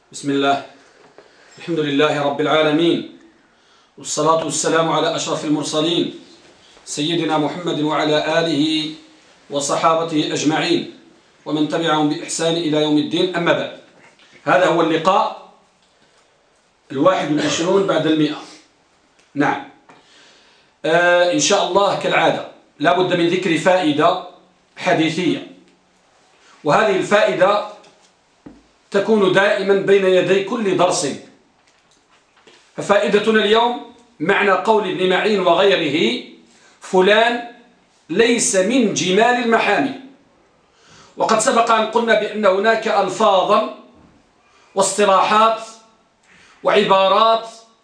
بسم الله. الحمد لله رب العالمين، والصلاة والسلام على أشرف المرسلين سيدنا محمد وعلى آله وصحابته أجمعين ومن تبعهم بإحسان إلى يوم الدين. أما بعد، هذا هو اللقاء 21 بعد 100. نعم، إن شاء الله كالعادة لا بد من ذكر فائدة حديثية، وهذه الفائدة تكون دائما بين يدي كل درس. ففائدتنا اليوم معنى قول ابن معين وغيره: فلان ليس من جمال المحامي. وقد سبق أن قلنا بأن هناك ألفاظا واصطلاحات وعبارات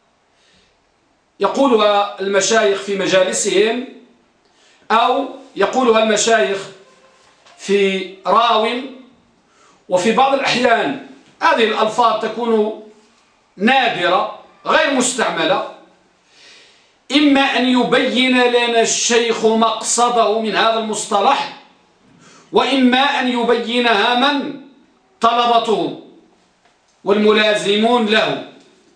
يقولها المشايخ في مجالسهم أو يقولها المشايخ في راو، وفي بعض الأحيان هذه الألفاظ تكون نادرة غير مستعملة، إما أن يبين لنا الشيخ مقصده من هذا المصطلح، وإما أن يبينها من طلبته والملازمون له،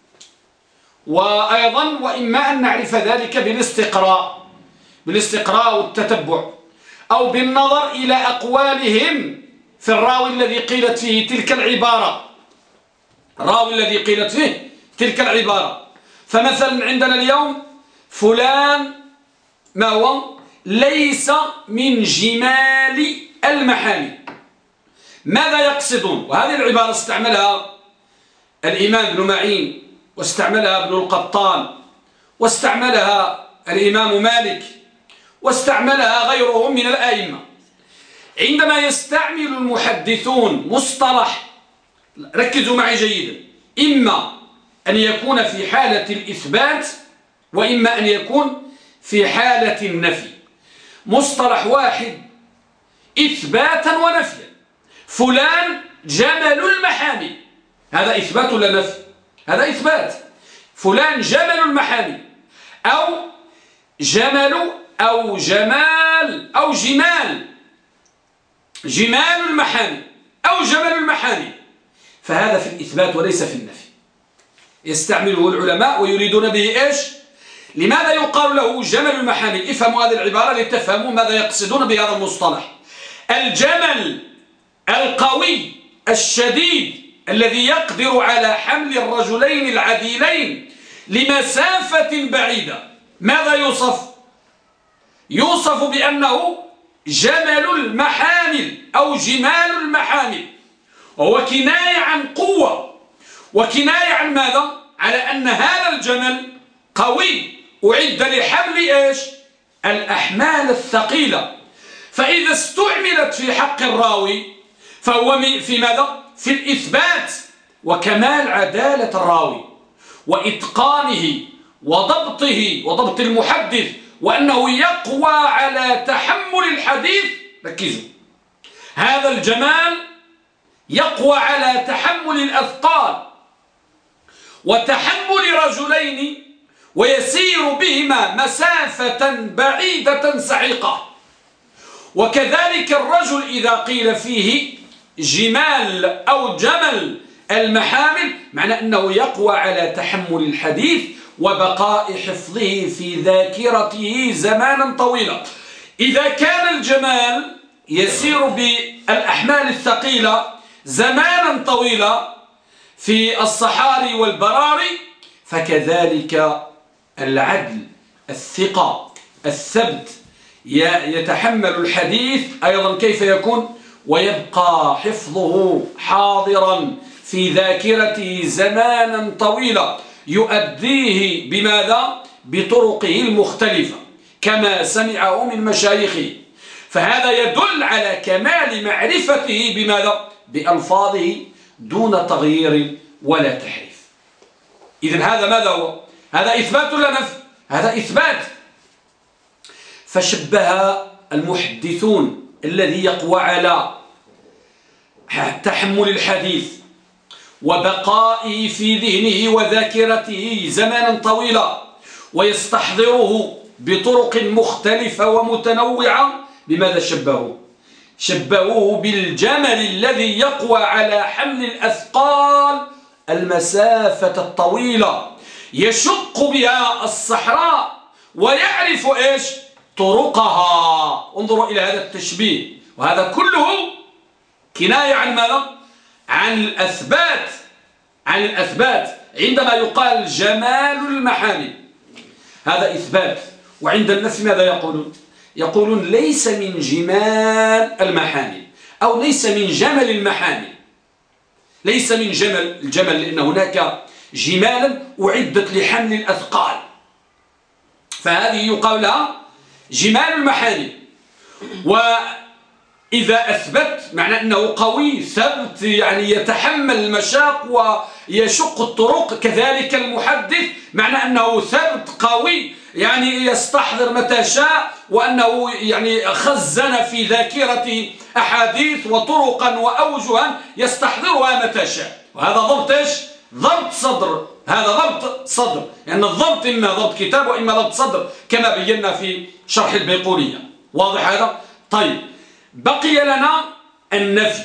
وأيضا وإما أن نعرف ذلك بالاستقراء والتتبع، أو بالنظر إلى أقوالهم في الراوي الذي قيلت فيه تلك العبارة، الراوي الذي قيلت فيه تلك العبارة. فمثلا عندنا اليوم: فلان ما هو؟ ليس من جمال المحامي. ماذا يقصدون؟ وهذه العبارة استعملها الإمام ابن معين، واستعملها ابن القطان، واستعملها الإمام مالك، واستعملها غيرهم من الآئمة. عندما يستعمل المحدثون مصطلح، ركزوا معي جيدا، إما أن يكون في حالة الإثبات وإما أن يكون في حالة النفي. مصطلح واحد إثباتا ونفيا: فلان جمل المحامي، هذا إثبات ولا نفي؟ هذا إثبات. فلان جمل المحامي، أو جمل أو جمال أو جمال المحامي أو جمل المحامي، فهذا في الإثبات وليس في النفي. يستعمله العلماء ويريدون به إيش؟ لماذا يقال له جمل المحامي؟ افهموا هذه العبارة لتفهموا ماذا يقصدون بهذا المصطلح. الجمل القوي الشديد الذي يقدر على حمل الرجلين العديلين لمسافة بعيدة، ماذا يوصف؟ يوصف بأنه جمل المحامل أو جمال المحامل، وهو كناية عن قوة، وكناية عن ماذا؟ على أن هذا الجمل قوي أعد لحمل إيش؟ الأحمال الثقيلة. فإذا استعملت في حق الراوي فهو في ماذا؟ في الإثبات وكمال عدالة الراوي وإتقانه وضبطه وضبط المحدث، وأنه يقوى على تحمل الحديث. ركزوا، هذا الجمال يقوى على تحمل الأثقال وتحمل رجلين ويسير بهما مسافة بعيدة سحيقة. وكذلك الرجل إذا قيل فيه جمال أو جمل المحامل، معنى أنه يقوى على تحمل الحديث وبقاء حفظه في ذاكرته زمانا طويلا. إذا كان الجمال يسير بالأحمال الثقيلة زمانا طويلا في الصحاري والبراري، فكذلك العدل الثقة الثبت يتحمل الحديث أيضا كيف يكون؟ ويبقى حفظه حاضرا في ذاكرته زمانا طويلا، يؤديه بماذا؟ بطرقه المختلفة كما سمعه من مشايخه. فهذا يدل على كمال معرفته بماذا؟ بألفاظه دون تغيير ولا تحريف. إذن هذا ماذا هو؟ هذا إثبات ولا نفي؟ هذا إثبات. فشبه المحدثون الذي يقوى على تحمل الحديث وبقائه في ذهنه وذاكرته زمانا طويلا ويستحضره بطرق مختلفة ومتنوعة، بماذا شبهوه؟ شبهوه بالجمل الذي يقوى على حمل الأثقال المسافة الطويلة يشق بها الصحراء ويعرف إيش طرقها. انظروا إلى هذا التشبيه، وهذا كله كناية عن ماذا؟ عن الأثبات، عن الأثبات. عندما يقال جمال المحامي هذا إثبات، وعند النفي ماذا يقولون؟ يقولون ليس من جمال المحامي، أو ليس من جمل المحامي، ليس من الجمل، لأن هناك جمالا أعدت لحمل الأثقال، فهذه يقال لها جمال المحامي. وإذا أثبت معنى أنه قوي ثبت، يعني يتحمل المشاق ويشق الطرق. كذلك المحدث معنى أنه ثبت قوي، يعني يستحضر متى شاء، وأنه يعني خزن في ذاكرة أحاديث وطرقا وأوجها يستحضرها متى شاء. وهذا ضبط إيش؟ ضبط صدر. هذا ضبط صدر، لأن يعني الضبط إما ضبط كتاب وإما ضبط صدر كما بينا في شرح البيقونية. واضح هذا؟ طيب، بقي لنا النفي.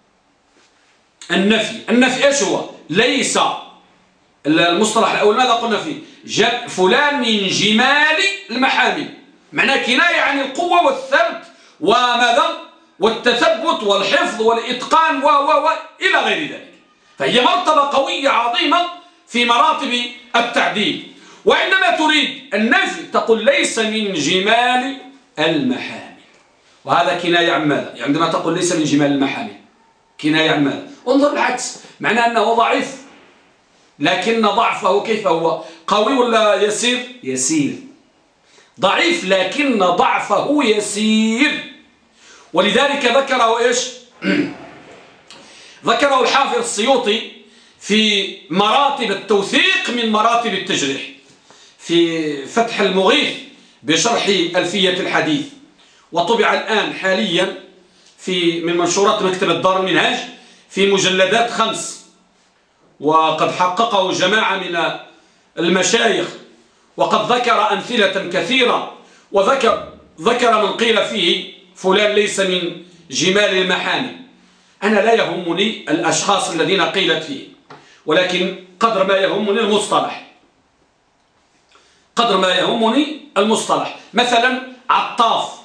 النفي إيش هو؟ ليس المصطلح الأول ماذا قلنا فيه؟ فلان من جمال المحامل، معناه كناية عن القوة والثبت وماذا؟ والتثبت والحفظ والإتقان إلى غير ذلك. فهي مرتبة قوية عظيمة في مراتب التعديل. وعندما تريد النفي تقول ليس من جمال المحامل، وهذا كناية عن ماذا؟ عندما تقول ليس من جمال المحامل كناية عن ماذا؟ انظر العكس، معناه أنه ضعيف، لكن ضعفه كيف هو؟ قوي ولا يسير؟ يسير. ضعيف لكن ضعفه يسير. ولذلك ذكره إيش؟ ذكره الحافظ السيوطي في مراتب التوثيق من مراتب التجريح في فتح المغيث بشرح ألفية الحديث، وطبع الآن حاليا من منشورات مكتبة دار المنهاج في مجلدات 5، وقد حققه جماعة من المشايخ، وقد ذكر أمثلة كثيرة، وذكر من قيل فيه فلان ليس من جمال المحامي. أنا لا يهمني الأشخاص الذين قيلت فيه، ولكن قدر ما يهمني المصطلح، قدر ما يهمني المصطلح. مثلا عطاف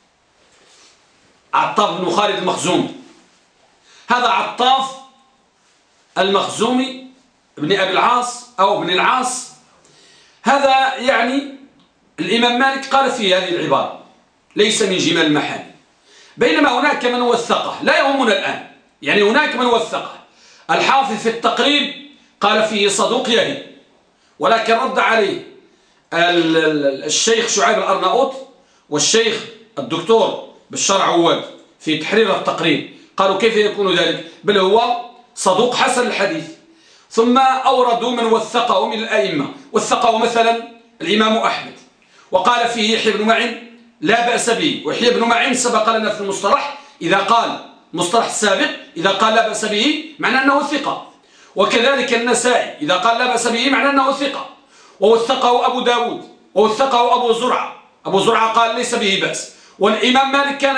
بن خالد المخزومي، هذا عطاف المخزومي ابن أبي العاص أو ابن العاص، هذا يعني الإمام مالك قال فيه هذه العبارة ليس من جمال المحامي، بينما هناك من وثقه، لا يهمنا الآن، يعني هناك من وثقه. الحافظ في التقريب قال فيه صدوق يهي، ولكن رد عليه الشيخ شعيب الأرناؤوط والشيخ الدكتور بشار عواد في تحرير التقريب، قالوا كيف يكون ذلك؟ بل هو صدوق حسن الحديث. ثم أوردوا من وثقه من الأئمة، وثقه مثلا الإمام أحمد، وقال فيه يحيى بن معين لا بأس به. ويحيى بن معين سبق لنا في المصطلح، إذا قال مصطلح السابق إذا قال لا بأس به معنى أنه ثقة. وكذلك النسائي إذا قال لا بأس به معنى أنه ثقة. ووثقه أبو داود، ووثقه أبو زرعة. أبو زرعة قال ليس به بأس. والإمام مالك كان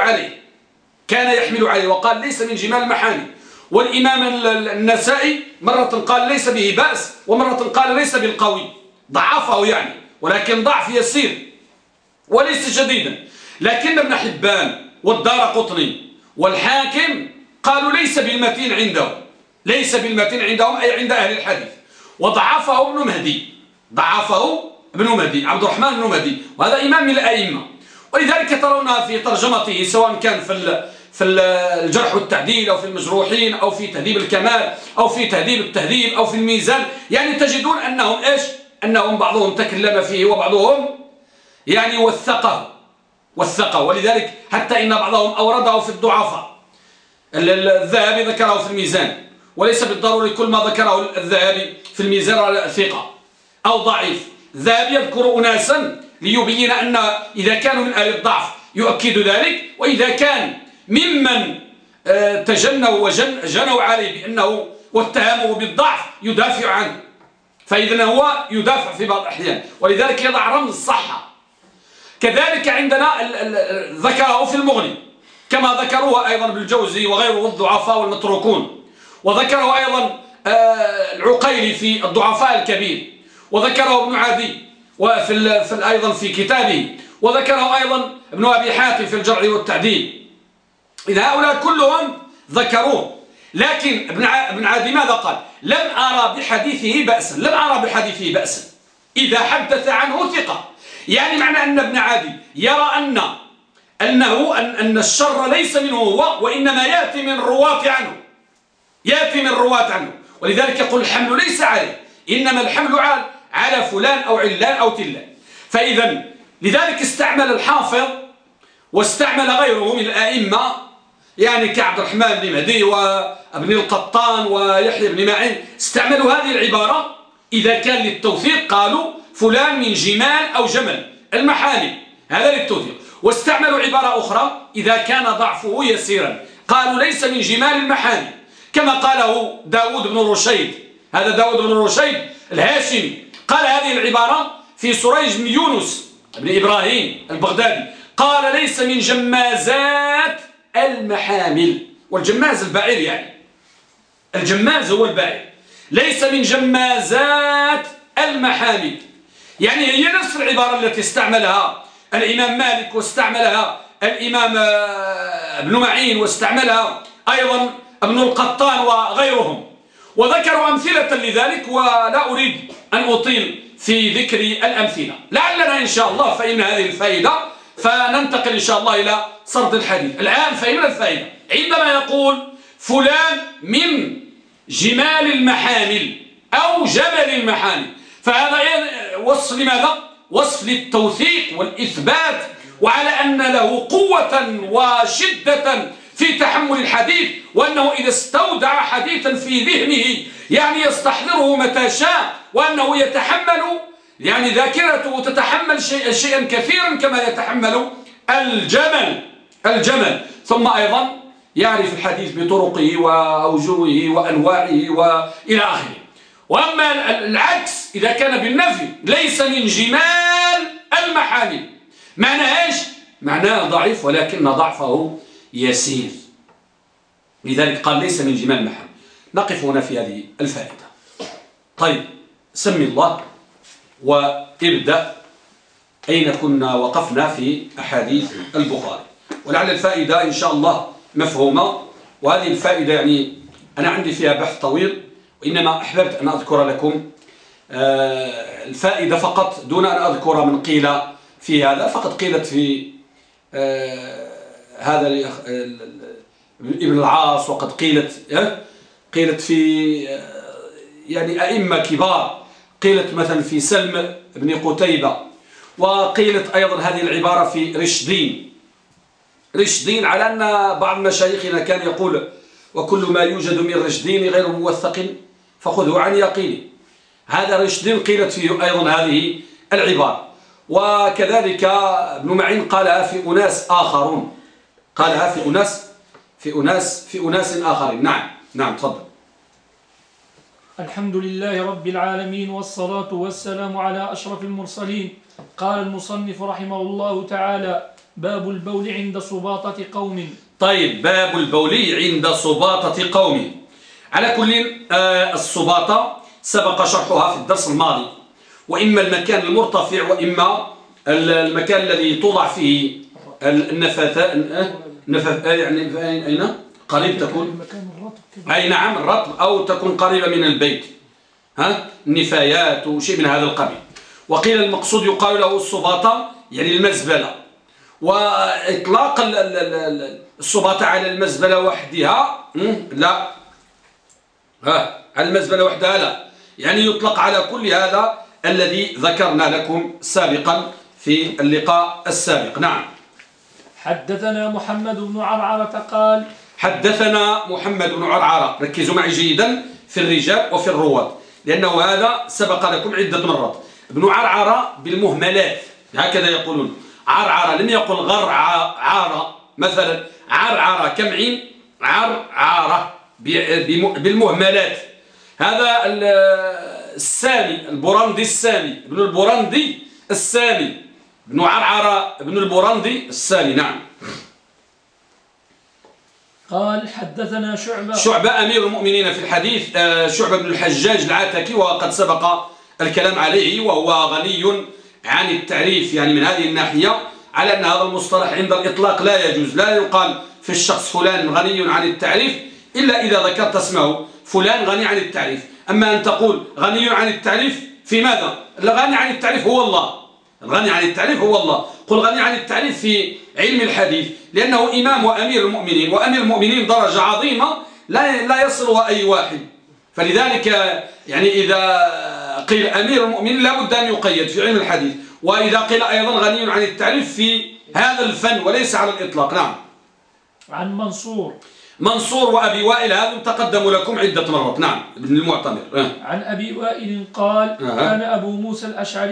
يحمل عليه وقال ليس من جمال المحامي. والإمام النسائي مرة قال ليس به بأس، ومرة قال ليس بالقوي، ضعفه يعني، ولكن ضعف يسير وليس شديدا. لكن ابن حبان والدارقطني والحاكم قالوا ليس بالمتين عندهم، ليس بالمتين عندهم أي عند أهل الحديث. وضعفه ابن مهدي، ضعفه ابن مهدي عبد الرحمن بن مهدي، وهذا إمام من الأئمة. ولذلك ترون في ترجمته سواء كان في الجرح والتعديل أو في المجروحين أو في تهذيب الكمال أو في تهذيب التهذيب أو في الميزان، يعني تجدون أنهم إيش؟ أنهم بعضهم تكلم فيه وبعضهم يعني وثقه. ولذلك حتى إن بعضهم أورده في الضعفاء. الذهبي ذكره في الميزان، وليس بالضروري كل ما ذكره الذهبي في الميزان على ثقة أو ضعيف. الذهبي يذكر أناسا ليبين أن إذا كانوا من أهل الضعف يؤكد ذلك، وإذا كان ممن تجنوا وجنوا عليه بأنه واتهمه بالضعف يدافع عنه، فإذا هو يدافع في بعض الأحيان، ولذلك يضع رمز الصحة. كذلك عندنا ذكره في المغني كما ذكروها أيضا بالجوزي وغيره الضعفاء والمتروكون، وذكره أيضا العقيلي في الضعفاء الكبير، وذكره ابن عدي أيضا في كتابه، وذكره أيضا ابن أبي حاتم في الجرح والتعديل. إذا هؤلاء كلهم ذكروه، لكن ابن عدي ماذا قال؟ لم أرى بحديثه بأسا إذا حدث عنه ثقة. يعني معنى أن ابن عدي يرى أن الشر ليس منه هو، وإنما يأتي من الرواة عنه. ولذلك يقول الحمل ليس عليه، إنما الحمل على فلان أو علان أو تلان. فإذا لذلك استعمل الحافظ واستعمل غيره من الأئمة، يعني كعبد الرحمن بن مهدي وابن القطان ويحيى بن معين، استعملوا هذه العبارة إذا كان للتوثيق قالوا فلان من جمال أو جمل المحامل، هذا للتوثيق. واستعملوا عبارة أخرى إذا كان ضعفه يسيرا، قالوا ليس من جمال المحامل، كما قاله داود بن رشيد. هذا داود بن رشيد الهاشمي قال هذه العبارة في سريج بن يونس بن إبراهيم البغدادي، قال ليس من جمازات المحامل. والجماز البعير، يعني الجماز هو البعير، ليس من جمازات المحامل. يعني هي نفس العبارة التي استعملها الإمام مالك، واستعملها الإمام ابن معين، واستعملها أيضا ابن القطان وغيرهم، وذكروا أمثلة لذلك، ولا أريد أن أطيل في ذكر الأمثلة. لعلنا إن شاء الله فإن هذه الفائدة، فننتقل إن شاء الله إلى سرد الحديث. الآن فهمنا الفائدة. عندما يقول فلان من جمال المحامل أو جبل المحامل، فهذا وصف لماذا؟ وصف للتوثيق والإثبات، وعلى أن له قوة وشدة في تحمل الحديث، وأنه إذا استودع حديثا في ذهنه يعني يستحضره متى شاء، وأنه يتحمل، يعني ذاكرته تتحمل شيئا كثيرا كما يتحمل الجمل. ثم أيضا يعرف الحديث بطرقه وأوجهه وأنواعه وإلى آخره. وأما العكس إذا كان بالنفي، ليس من جمال المحامل، معناه إيش؟ معناه ضعيف، ولكن ضعفه يسير. لذلك قال ليس من جمال المحامل. نقف هنا في هذه الفائدة. طيب، سمي الله وابدأ. أين كنا وقفنا في أحاديث البخاري؟ ولعل الفائدة إن شاء الله مفهومة، وهذه الفائدة يعني أنا عندي فيها بحث طويل، وإنما أحببت أن أذكر لكم الفائدة فقط دون أن أذكر من قيل في هذا. فقط قيلت في هذا ابن العاص، وقد قيلت في يعني أئمة كبار، قيلت مثلا في سلم بن قتيبة، وقيلت أيضا هذه العبارة في رشدين، على أن بعض مشايخنا كان يقول وكل ما يوجد من رشدين غير موثق فخذه عن يقين. هذا رشدين قيلت فيه أيضا هذه العبارة. وكذلك ابن معين قالها في أناس آخرون، قالها في أناس آخرين. نعم تفضل. الحمد لله رب العالمين، والصلاة والسلام على أشرف المرسلين. قال المصنف رحمه الله تعالى: باب البول عند سباطة قوم. طيب، باب البول عند سباطة قوم. على كل السباطة سبق شرحها في الدرس الماضي، وإما المكان المرتفع وإما المكان الذي توضع فيه النفاثات، يعني أين قريب تكون، أي نعم الرطب، أو تكون قريبة من البيت، النفايات وشيء من هذا القبيل. وقيل المقصود يقال له السباطة يعني المزبلة. وإطلاق السباطة على المزبلة وحدها لا، على المزبلة وحدها لا، يعني يطلق على كل هذا الذي ذكرنا لكم سابقا في اللقاء السابق. نعم. حدثنا محمد بن عرعرة قال: حدثنا محمد بن عرعرة. ركزوا معي جيدا في الرجال وفي الرواة، لأنه هذا سبق لكم عدة مرات. ابن عرعرة بالمهملات، هكذا يقولون. عرعرة، لم يقل غرعارة مثلا، عرعرة كم عين، عرعرة بالمهملات. هذا السامي البرندي، السامي ابن البرندي السامي، ابن عرعرة ابن البرندي السامي. نعم. قال حدثنا شعبة. شعبة أمير المؤمنين في الحديث، شعبة بن الحجاج العتكي، وقد سبق الكلام عليه، وهو غني عن التعريف يعني من هذه الناحية، على أن هذا المصطلح عند الإطلاق لا يجوز. لا يقال في الشخص فلان غني عن التعريف إلا إذا ذكرت اسمه فلان غني عن التعريف. أما أن تقول غني عن التعريف في ماذا؟ الغني عن التعريف هو الله، الغني عن التعريف هو الله. قل غني عن التعريف في علم الحديث، لأنه إمام وأمير المؤمنين، وأمير المؤمنين درجة عظيمة لا يصلها أي واحد. فلذلك يعني إذا قيل أمير المؤمنين لا بد أن يقيد في علم الحديث، وإذا قيل أيضا غني عن التعريف في هذا الفن وليس على الإطلاق. نعم. عن منصور وأبي وائل هذا تقدموا لكم عدة مرات. نعم. ابن المعتمر. عن أبي وائل قال كان أبو موسى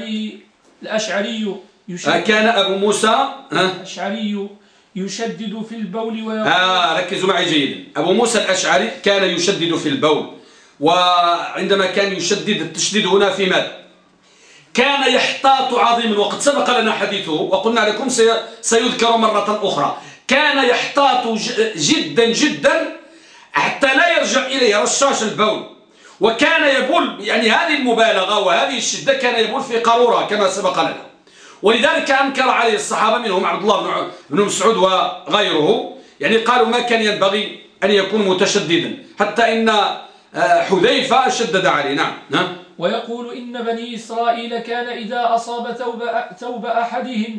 الأشعري كان أبو موسى الأشعري يشدد في البول ويقول ركزوا معي جيدا. أبو موسى الأشعري كان يشدد في البول، وعندما كان يشدد التشديد هنا في ماذا؟ كان يحتاط عظيما، وقد سبق لنا حديثه وقلنا لكم سيذكر مرة أخرى. كان يحتاط جدا جدا حتى لا يرجع إليه رشاش البول، وكان يبول، يعني هذه المبالغة وهذه الشدة، كان يبول في قارورة كما سبق لنا. ولذلك أنكر عليه الصحابة منهم عبد الله بن مسعود وغيره، يعني قالوا ما كان ينبغي أن يكون متشددا، حتى إن حذيفة شدد عليه. نعم. ويقول إن بني إسرائيل كان إذا أصاب ثوب أحدهم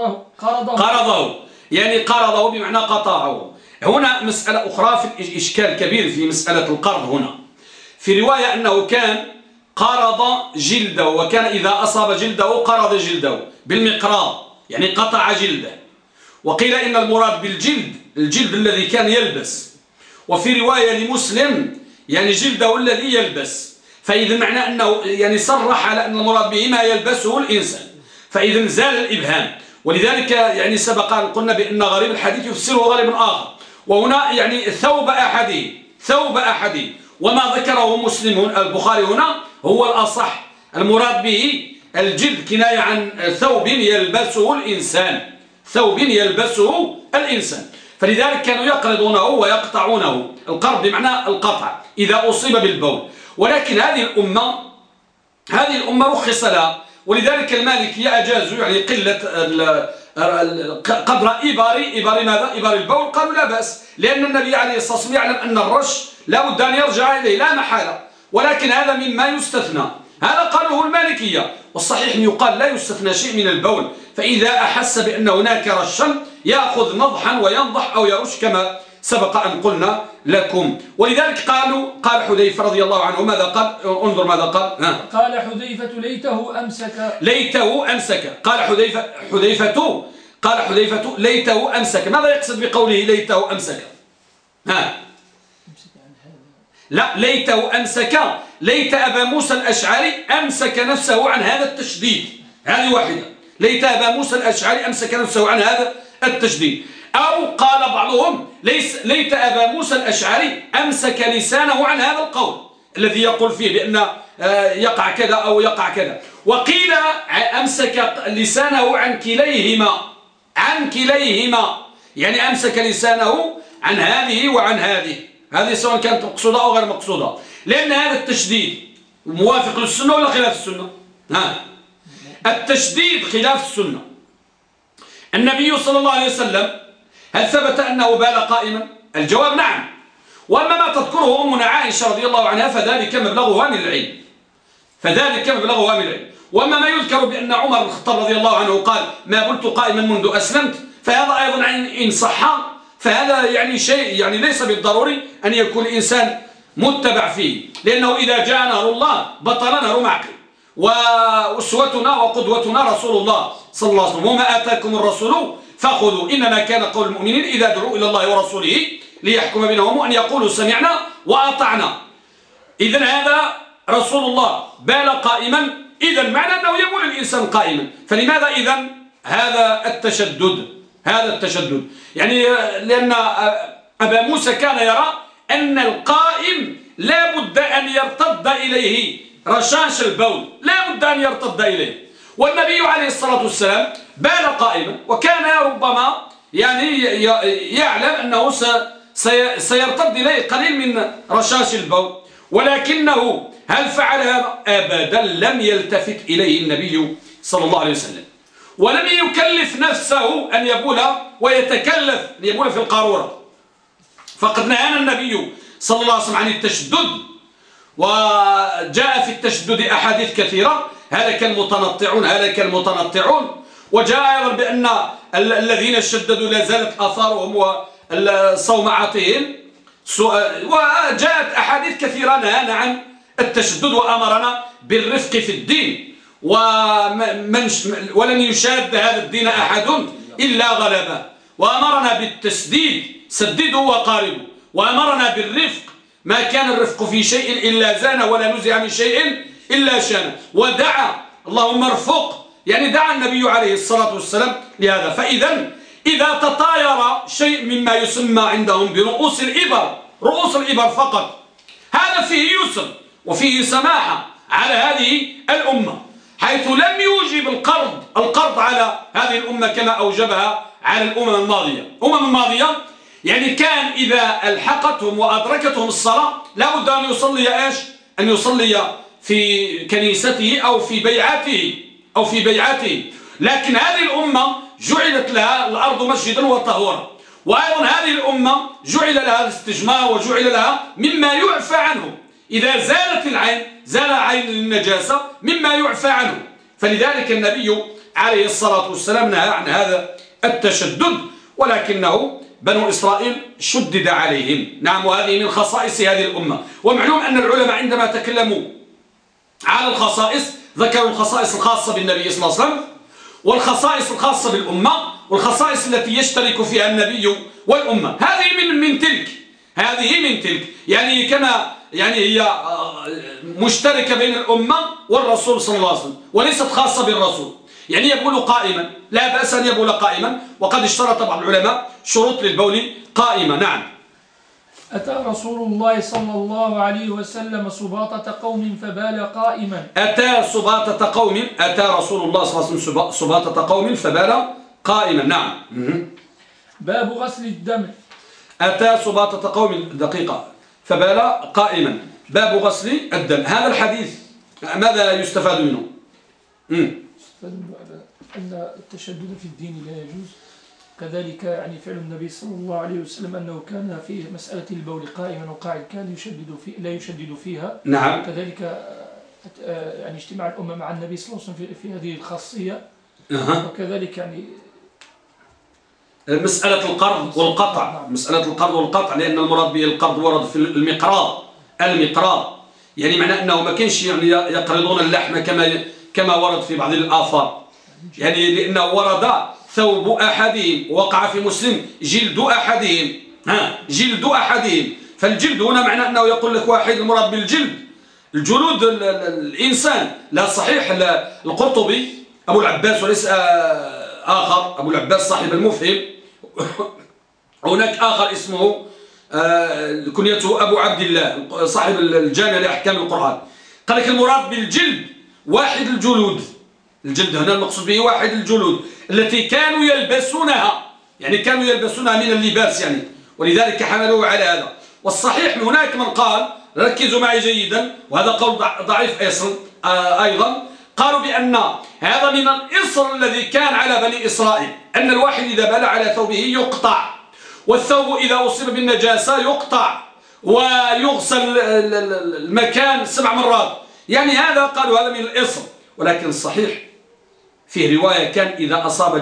قرضه، يعني قرضه بمعنى قطعه. هنا مسألة أخرى في إشكال كبير في مسألة القرض هنا. في رواية أنه كان قرض جلده، وكان إذا أصاب جلده قرض جلده بالمقراض، يعني قطع جلده. وقيل إن المراد بالجلد الجلد الذي كان يلبس، وفي رواية لمسلم يعني جلده الذي يلبس. فإذا معنى أنه يعني صرح على أن المراد به ما يلبسه الإنسان، فإذا زال الإبهام. ولذلك يعني سبق أن قلنا بأن غريب الحديث يفسره غريب آخر، وهنا يعني ثوب أحده، وما ذكره مسلم البخاري هنا هو الأصح. المراد به الجلد كناية عن ثوب يلبسه الإنسان، فلذلك كانوا يقرضونه ويقطعونه. القرض بمعنى القطع إذا أصيب بالبول. ولكن هذه الأمة رخص لها، ولذلك المالكية أجازوا يعني قلة قدر إبار البول، قالوا لا بأس، لأن النبي عليه الصلاة والسلام يعلم أن الرش لا بد أن يرجع إليه لا محالة، ولكن هذا مما يستثنى. هذا قاله المالكية، والصحيح أن يقال لا يستثنى شيء من البول. فإذا أحس بأن هناك رشا يأخذ نضحا وينضح أو يرش كما سبق أن قلنا لكم. ولذلك قال حذيفة رضي الله عنه ماذا قال؟ انظر ماذا قال. قال حذيفة ليته أمسك. قال حذيفة ليته أمسك. ماذا يقصد بقوله ليته أمسك؟ لا، ليته أمسك، ليت أبا موسى الأشعري أمسك نفسه عن هذا التشديد. هذه واحدة، ليت أبا موسى الأشعري أمسك نفسه عن هذا التشديد. أو قال بعضهم ليت أبا موسى الأشعري أمسك لسانه عن هذا القول الذي يقول فيه بأن يقع كذا أو يقع كذا. وقيل أمسك لسانه عن كليهما، يعني أمسك لسانه عن هذه وعن هذه سواء كانت مقصودة أو غير مقصودة، لأن هذا التشديد موافق للسنة ولا خلاف السنة؟ التشديد خلاف السنة. النبي صلى الله عليه وسلم هل ثبت أنه بال قائما؟ الجواب نعم. وأما ما تذكره أمنا عائشة رضي الله عنها فذلك مبلغها من العلم. وأما ما يذكر بأن عمر بن الخطاب رضي الله عنه قال ما بلت قائما منذ أسلمت، فهذا أيضا إن صح فهذا يعني شيء يعني ليس بالضروري أن يكون الإنسان متبع فيه، لأنه إذا جاء نهر الله بطل نهر معقل، وأسوتنا وقدوتنا رسول الله صلى الله عليه وسلم، وما آتاكم الرسول فخذوا، إنما كان قول المؤمنين إذا دعوا إلى الله ورسوله ليحكم بينهم أن يقولوا سمعنا وأطعنا. إذن هذا رسول الله بال قائما، إذن معنى أنه يبول الإنسان قائما. فلماذا إذن هذا التشدد؟ يعني لأن أبا موسى كان يرى أن القائم لا بد أن يرتد إليه رشاش البول، لا بد أن يرتد إليه. والنبي عليه الصلاة والسلام بال قائما، وكان ربما يعني يعلم أنه سيرتد إليه قليل من رشاش البول، ولكنه هل فعل هذا؟ أبدا لم يلتفت إليه النبي صلى الله عليه وسلم، ولم يكلف نفسه أن يبول ويتكلف أن يبول في القارورة. فقد نهانا النبي صلى الله عليه وسلم عن التشدد، وجاء في التشدد أحاديث كثيرة: هلك المتنطعون هلك المتنطعون. وجاء أيضا بأن الذين شددوا لا زالت آثارهم وصومعتهم. وجاءت أحاديث كثيرة نهانا عن التشدد وأمرنا بالرفق في الدين، ولن يشاد هذا الدين أحد إلا غلبه، وأمرنا بالتسديد سددوا وقاربوا، وأمرنا بالرفق ما كان الرفق في شيء إلا زانه ولا نزع من شيء إلا شانه، ودعا اللهم ارفق، يعني دعا النبي عليه الصلاة والسلام لهذا. فإذا إذا تطاير شيء مما يسمى عندهم برؤوس الإبر، رؤوس الإبر فقط، هذا فيه يسر وفيه سماحة على هذه الأمة، حيث لم يوجب القرض على هذه الأمة كما أوجبها على الأمم الماضية. الأمم الماضية يعني كان إذا ألحقتهم وأدركتهم الصلاة لا بد أن يصلي إيش؟ أن يصلي في كنيسته أو في بيعته. لكن هذه الأمة جعلت لها الأرض مسجدا وطهورا، وأيضا هذه الأمة جعل لها الاستجمار وجعل لها مما يعفى عنه، إذا زالت العين زال عين النجاسة مما يعفى عنه. فلذلك النبي عليه الصلاة والسلام نهى عن هذا التشدد، ولكنه بنو إسرائيل شدد عليهم. نعم، وهذه من خصائص هذه الأمة. ومعلوم أن العلماء عندما تكلموا على الخصائص ذكروا الخصائص الخاصة بالنبي صلى الله عليه وسلم، والخصائص الخاصة بالأمة، والخصائص التي يشترك فيها النبي والأمة. هذه من تلك يعني كما يعني هي مشتركة بين الأمة والرسول صلى الله عليه وسلم، وليست خاصة بالرسول. يعني يبول قائما، لا بأس أن يبول قائما، وقد اشترط بعض العلماء شروط للبول قائمة. نعم. أتى رسول الله صلى الله عليه وسلم سباطة قوم فبال قائما. أتى رسول الله صلى الله عليه وسلم سباطة قوم فبال قائما. نعم. باب غسل الدم. أتى سباطة قوم دقيقة فبال قائما، باب غسل الدم. هذا الحديث ماذا يستفاد منه؟ أن التشدد في الدين لا يجوز، كذلك يعني فعل النبي صلى الله عليه وسلم أنه كان في مسألة البول قائما وقاعد كان لا يشدد فيها. نعم. كذلك يعني اجتماع الأمة مع النبي صلى الله عليه وسلم في هذه الخاصية. وكذلك يعني مسألة القرض والقطع، لأن المراد به القرض ورد في المقراض، يعني معناه أنه ما كانش يعني يقرضون اللحم كما ورد في بعض الآثار، يعني لأنه ورد ثوب أحدهم، وقع في مسلم جلد أحدهم. فالجلد هنا معناه أنه يقول لك واحد المراد بالجلد الجلود الإنسان، لا صحيح. القرطبي أبو العباس وليس آخر، أبو العباس صاحب المفهم، هناك آخر اسمه كنيته أبو عبد الله صاحب الجامع لأحكام القرآن، قال لك المراد بالجلد واحد الجلود. الجلد هنا المقصود به واحد الجلود التي كانوا يلبسونها، يعني كانوا يلبسونها من اللباس يعني، ولذلك حملوه على هذا. والصحيح هناك من قال، ركزوا معي جيدا، وهذا قول ضعيف أيضا، قالوا بأن هذا من الإصر الذي كان على بني إسرائيل، أن الواحد إذا بال على ثوبه يقطع، والثوب إذا أصيب بالنجاسة يقطع ويغسل المكان 7 مرات، يعني هذا قالوا هذا من الإصر. ولكن الصحيح فيه رواية كان إذا أصاب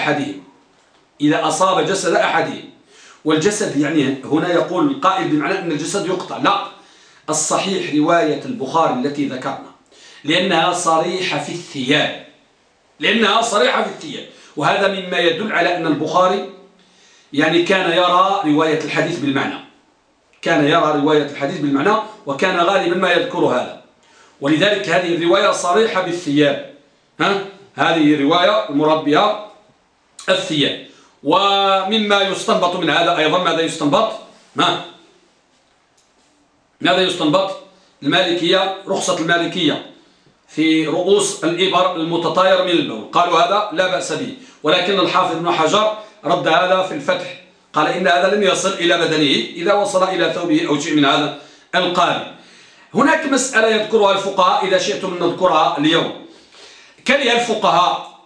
جسد أحدهم، والجسد يعني هنا يقول القائل بمعنى أن الجسد يقطع، لا، الصحيح رواية البخاري التي ذكرنا، لأنها صريحة في الثياب، وهذا مما يدل على أن البخاري يعني كان يرى رواية الحديث بالمعنى، وكان غالبا ما يذكر هذا، ولذلك هذه الرواية صريحة بالثياب. هذه رواية المراد بها الثياب. ومما يستنبط من هذا أيضا ماذا يستنبط؟ المالكية، رخصة المالكية في رؤوس الإبر المتطاير من البول، قالوا هذا لا بأس به، ولكن الحافظ ابن حجر رد هذا في الفتح، قال إن هذا لن يصل إلى بدنه إذا وصل إلى ثوبه أو شيء من هذا القابل. هناك مسألة يذكرها الفقهاء إذا شئتم أن نذكرها اليوم. كره الفقهاء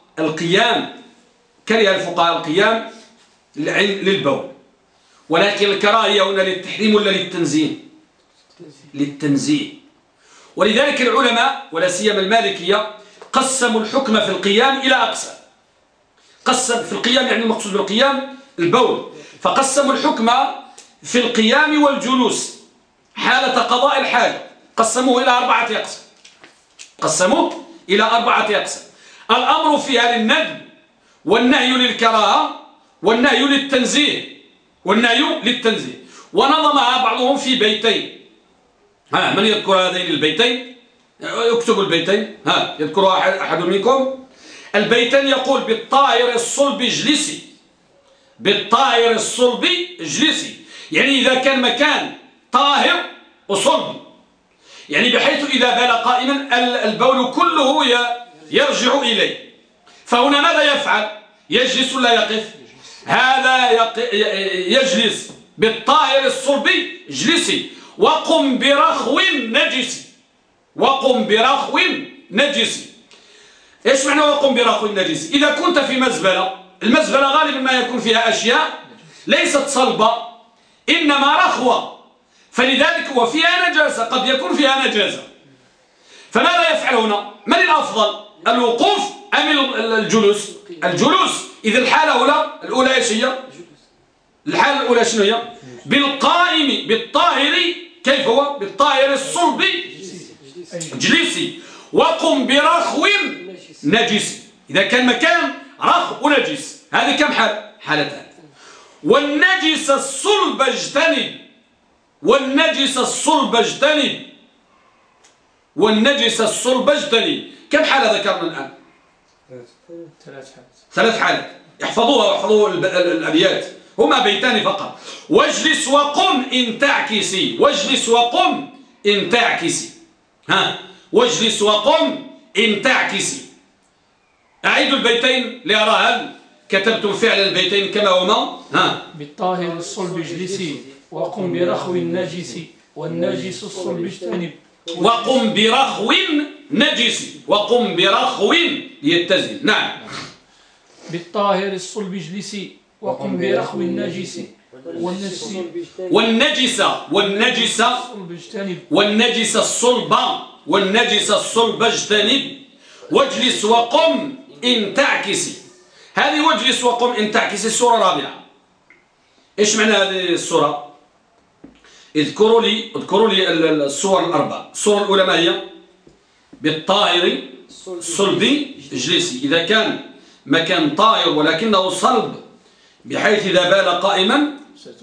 القيام للبول، ولكن الكراهية هنا للتحريم ولا للتنزيه؟ للتنزيه. ولذلك العلماء ولا سيما المالكية قسموا الحكم في القيام إلى أقسام. قسم في القيام يعني المقصود بالقيام البول، فقسموا الحكم في القيام والجلوس حالة قضاء الحاجة، قسموه إلى 4 أقسام. قسموه إلى 4 أقسام. الأمر فيها للندب والنهي للكراهة والنهي للتنزيه ونظمها بعضهم في بيتين. من يذكر هذين البيتين؟ اكتبوا البيتين. يذكرها أحد منكم؟ البيتين يقول بالطاهر الصلب اجلسي. بالطاهر الصلب اجلسي يعني إذا كان مكان طاهر وصلب، يعني بحيث إذا بال قائما البول كله يرجع إليه. فهنا ماذا يفعل؟ يجلس ولا يقف؟ هذا يجلس. بالطاهر الصلب اجلسي وقم برخو نجسي. وقم برخو نجسي. ايش معنى وقم برخو نجسي؟ إذا كنت في مزبلة، المزبلة غالبا ما يكون فيها أشياء ليست صلبة إنما رخوة، فلذلك وفيها نجاسة، قد يكون فيها نجاسة. فماذا يفعل هنا؟ من الأفضل؟ الوقوف أم الجلوس؟ الجلوس. إذا الحالة الأولى ايش هي؟ الحالة الأولى شنو هي؟ بالقائم بالطاهر. كيف هو؟ بالطاهر الصلب اجلسي وقم برخو نجسي. إذا كان مكان رخو ونجس، هذه كم حالة؟ حالتان. والنجس الصلب اجتنب. والنجس الصلب اجتنب. والنجس الصلب اجتنب. كم حالة ذكرنا الآن؟ 3 حالات. احفظوا الأبيات، هما بيتان فقط. واجلس وقم إن تعكسي. واجلس وقم إن تعكسي. واجلس وقم إن تعكسي. أعيدوا البيتين لأرى هل كتبتم فعل البيتين كما هما. بالطاهر الصلب اجلسي وقم برخو نجسي والنجس الصلب اجتنب. وقم برخو نجسي. وقم برخو يتزن. نعم. بالطاهر الصلب اجلسي وقم برخو نجسي والنجس الصلب اجتنب. واجلس وقم إن تعكسي. هذه واجلس وقم إن تعكسي السورة الرابعة. إيش معنى هذه السورة؟ اذكروا لي السور الأربع. السورة الأولى ما هي؟ بالطاهر الصلب اجلسي. إذا كان مكان طاهر ولكنه صلب بحيث إذا بال قائما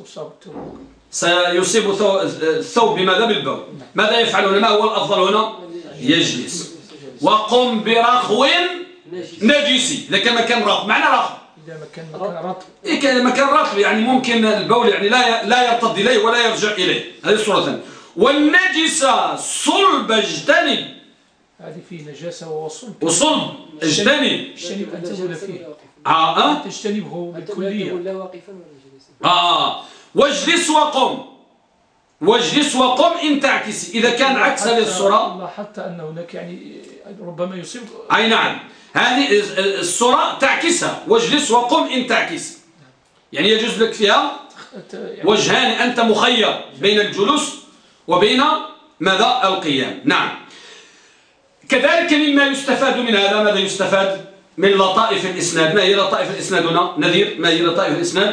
سيصيب الثوب بماذا؟ بالبول. ماذا يفعل هنا؟ ما هو الأفضل هنا؟ يجلس. وقم برخو نجسي. إذا كان مكان رطب. معنى رطب إذا كان مكان رطب يعني ممكن البول يعني لا يرتد إليه ولا يرجع إليه. هذه الصورة الثانية. والنجس صلب اجتنب. هذه فيه نجاسة وصلب. وصلب اجتنب. اجتنب أن تبول فيه. تجتنبه بالكلية. واجلس وقم إن تعكسي. إذا كان عكس هذه الصورة حتى أن هناك يعني ربما يصيب. أي نعم. هذه الصورة تعكسها. واجلس وقم إن تعكسي يعني يجوز لك فيها وجهان. أنت مخير بين الجلوس وبين ماذا؟ القيام. نعم. كذلك مما يستفاد من هذا ماذا يستفاد؟ من لطائف الإسناد. ما هي لطائف الإسناد هنا؟ نذير، ما هي لطائف الإسناد؟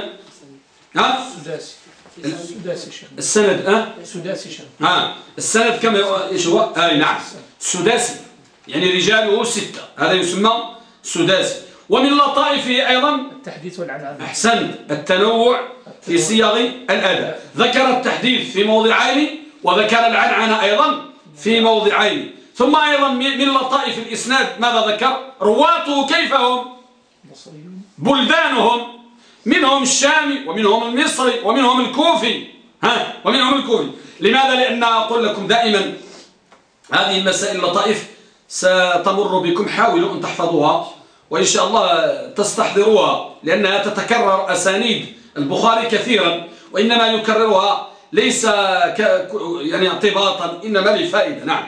السداسي شيخ. السند السداسي شيخ. السند كم ايش هو؟ نعم السداسي يعني رجاله 6. هذا يسمى سداسي. ومن لطائفه أيضا التحديث والعنعنة. أحسنت. التنوع في صيغ الأداء. ذكر التحديث في موضعين وذكر العنعنة أيضا في موضعين. ثم أيضا من لطائف الإسناد ماذا ذكر؟ رواته كيف هم؟ بلدانهم. منهم الشامي ومنهم المصري ومنهم الكوفي. لماذا؟ لأن أقول لكم دائما هذه المسائل اللطائف ستمر بكم. حاولوا أن تحفظوها وإن شاء الله تستحضروها، لأنها تتكرر أسانيد البخاري كثيرا، وإنما يكررها ليس يعني اعتباطا، إنما لفائدة. نعم.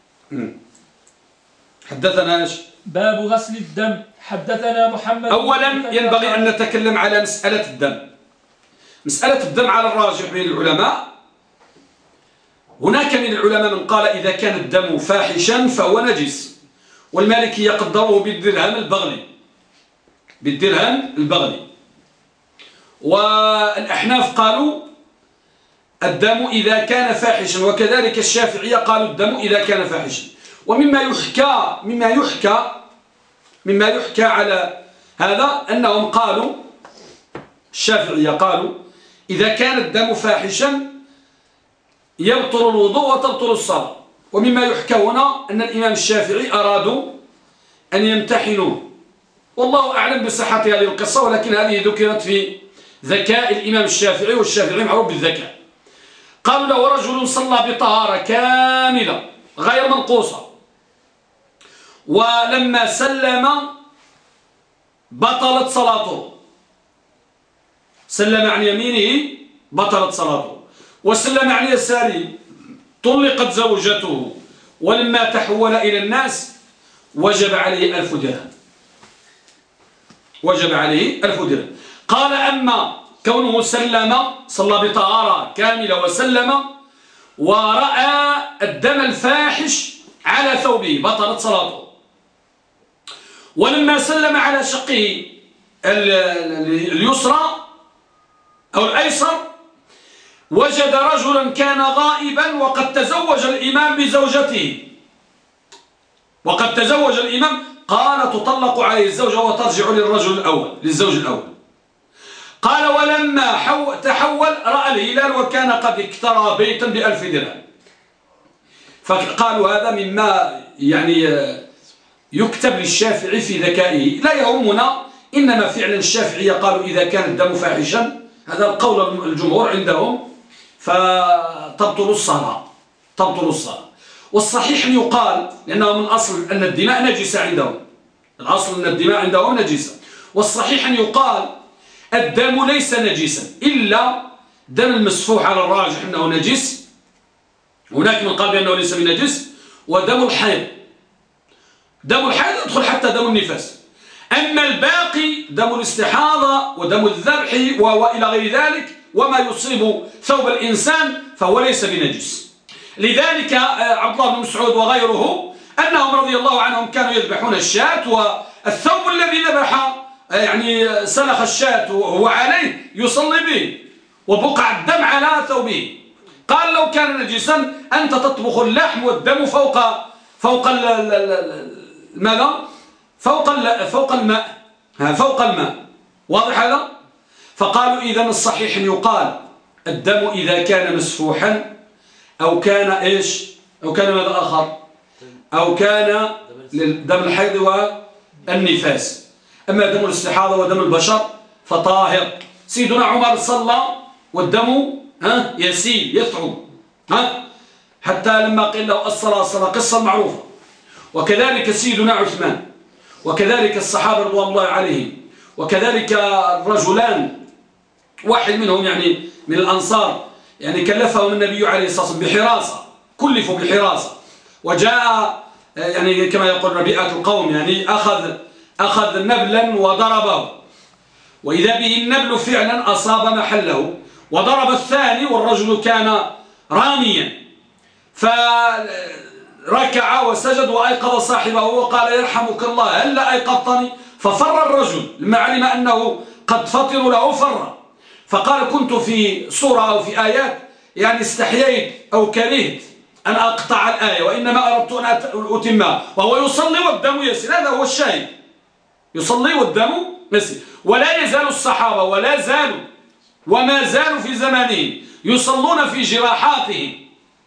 حدثنا ايش؟ باب غسل الدم. حدثنا محمد. أولا ينبغي أن نتكلم على مسألة الدم. مسألة الدم على الراجح بين العلماء. هناك من العلماء من قال إذا كان الدم فاحشا فهو نجس، والمالكي يقدره بالدرهم البغلي، بالدرهم البغلي. والأحناف قالوا الدم إذا كان فاحشا، وكذلك الشافعية قالوا الدم إذا كان فاحشا. ومما يحكى على هذا أنهم قالوا، الشافعية قالوا إذا كان الدم فاحشا يبطل الوضوء وتبطل الصلاة. ومما يحكى هنا أن الإمام الشافعي أرادوا أن يمتحنوه، والله أعلم بصحة هذه القصة، ولكن هذه ذكرت في ذكاء الإمام الشافعي، والشافعي معروف بالذكاء. قالوا له رجل صلى بطهارة كاملة غير منقوصة، ولما سلم بطلت صلاته، سلم عن يمينه بطلت صلاته، وسلم عن يساره طلقت زوجته، ولما تحول إلى الناس وجب عليه 1000 درهم، وجب عليه 1000 درهم. قال أما كونه صلى بطهارة كاملة وسلم ورأى الدم الفاحش على ثوبه بطلت صلاته، ولما سلم على شقه اليسرى أو الأيسر وجد رجلا كان غائبا وقد تزوج الإمام بزوجته، وقد تزوج الإمام، قال تطلق عليه الزوجة وترجع للزوج الأول. قال ولما تحول رأى الهلال وكان قد اكترى بيتا ب1000 درهم. فقالوا هذا مما يعني يكتب للشافعي في ذكائه، لا يهمنا، إنما فعلا الشافعية قالوا إذا كان الدم فاحشا، هذا القول الجمهور عندهم، فتبطل الصلاة، تبطل الصلاة. والصحيح أن يقال، لأنه من الأصل أن الدماء نجسة عندهم، الأصل أن الدماء عندهم نجسة، والصحيح أن يقال الدم ليس نجسا إلا دم المسفوح على الراجح أنه نجس، هناك من قال بأنه ليس بنجس، ودم الحيض، دم الحيض يدخل حتى دم النفاس. أما الباقي دم الاستحاضة ودم الذبح وإلى غير ذلك وما يصيب ثوب الإنسان فهو ليس بنجس. لذلك عبد الله بن مسعود وغيره أنهم رضي الله عنهم كانوا يذبحون الشاة، والثوب الذي ذبح يعني سلخ الشاة وهو عليه يصلي به، وبقع الدم على ثوبه. قال لو كان نجسا أنت تطبخ اللحم والدم فوق الماء، واضح هذا؟ فقالوا إذن الصحيح أن يقال الدم إذا كان مسفوحا أو كان إيش، أو كان ماذا آخر، أو كان دم الحيض والنفاس. أما دم الاستحاضة ودم البشر فطاهر. سيدنا عمر صلى والدم يسيل يثعب، حتى لما قيل له الصلاة قصة معروفة. وكذلك سيدنا عثمان، وكذلك الصحابة رضوان الله عليهم، وكذلك الرجلان، واحد منهم يعني من الأنصار يعني كلفهم النبي عليه الصلاة والسلام بحراسة، كلفوا بحراسة، وجاء يعني كما يقول ربيعة القوم يعني أخذ نبلا وضربه، وإذا به النبل فعلا أصاب محله، وضرب الثاني والرجل كان راميا، فركع وسجد وأيقظ صاحبه وقال يرحمك الله هل أيقظتني؟ ففر الرجل لما علم أنه قد فطر له فر، فقال كنت في صورة أو في آيات يعني استحييت أو كرهت أن أقطع الآية، وإنما أردت أن أتمها، وهو يصلي والدم يسيل. هذا هو الشاهد، يصلي والدم يسيل. ولا يزال الصحابة وما زالوا في زمانهم يصلون في جراحاتهم،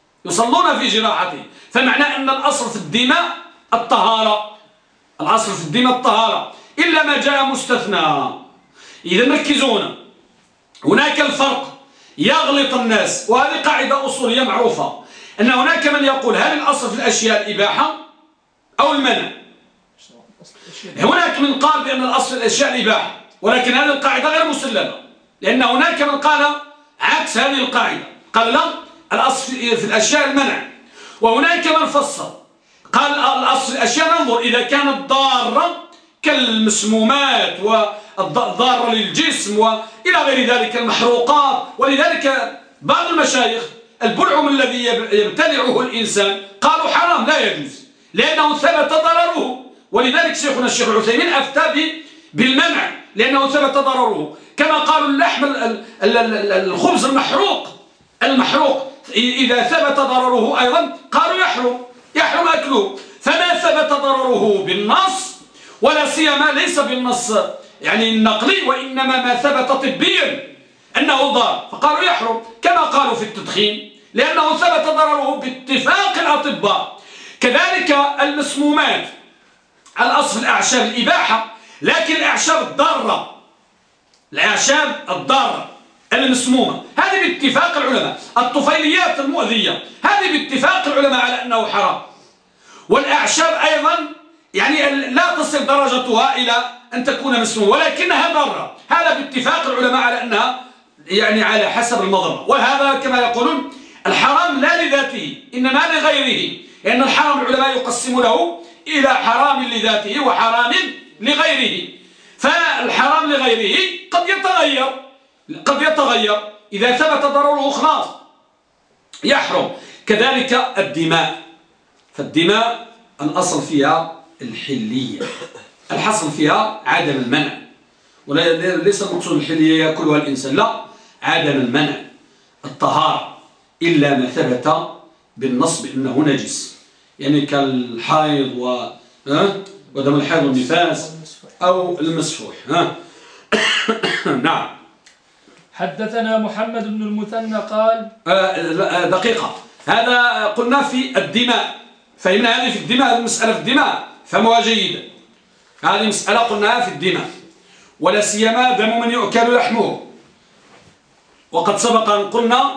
فمعنى أن الأصل في الدماء الطهارة، الأصل في الدماء الطهارة، إلا ما جاء مستثنى. إذا ركزونا، هناك الفرق يغلط الناس، وهذه قاعدة أصولية معروفة، أن هناك من يقول هل الأصل في الأشياء الإباحة أو المنع؟ هناك من قال بأن الأصل في الأشياء الإباحة، ولكن هذه القاعدة غير مسلمة، لأن هناك من قال عكس هذه القاعدة، قال لا، الأصل في الأشياء المنع. وهناك من فصل قال الأصل في الأشياء ننظر إذا كانت ضارة كالمسمومات والضارة للجسم وإلى غير ذلك المحروقات. ولذلك بعض المشايخ البلعم الذي يبتلعه الإنسان قالوا حرام لا يجوز لأنه ثبت ضرره. ولذلك شيخنا الشيخ العثيمين أفتى بالمنع لأنه ثبت ضرره. كما قالوا اللحم الخبز المحروق إذا ثبت ضرره أيضا قالوا يحرم أكله. فما ثبت ضرره بالنص ولا سيما ليس بالنص يعني النقلي، وإنما ما ثبت طبيا أنه ضار فقالوا يحرم. كما قالوا في التدخين لأنه ثبت ضرره باتفاق الأطباء. كذلك المسمومات الأصل الأعشاب الإباحة، لكن الأعشاب الضارة المسمومة هذه باتفاق العلماء. الطفيليات المؤذية هذه باتفاق العلماء على أنه حرام. والأعشاب أيضا يعني لا تصل درجتها إلى أن تكون مسمومة ولكنها ضارة، هذا باتفاق العلماء على أنها يعني على حسب المضرة. وهذا كما يقولون الحرام لا لذاته إنما لغيره، لأن الحرام العلماء يقسم له إلى حرام لذاته وحرام لغيره. فالحرام لغيره قد يتغير إذا ثبت ضرره خلاص يحرم. كذلك الدماء، فالدماء الأصل فيها الحلية، الحصل فيها عدم المنع، وليس المقصود الحلية يأكلها الإنسان، لا، عدم المنع الطهارة إلا ما ثبت بالنص بأنه نجس، يعني كالحيض ودم الحيض والنفاس أو المسفوح. نعم. حدثنا محمد بن المثنى قال دقيقة، هذا قلنا في الدماء، فهمنا هذه في الدماء، المسألة في الدماء فهموها جيدا. هذه مسألة قلناها في الدماء، ولا سيما دم من يؤكل لحمه. وقد سبق أن قلنا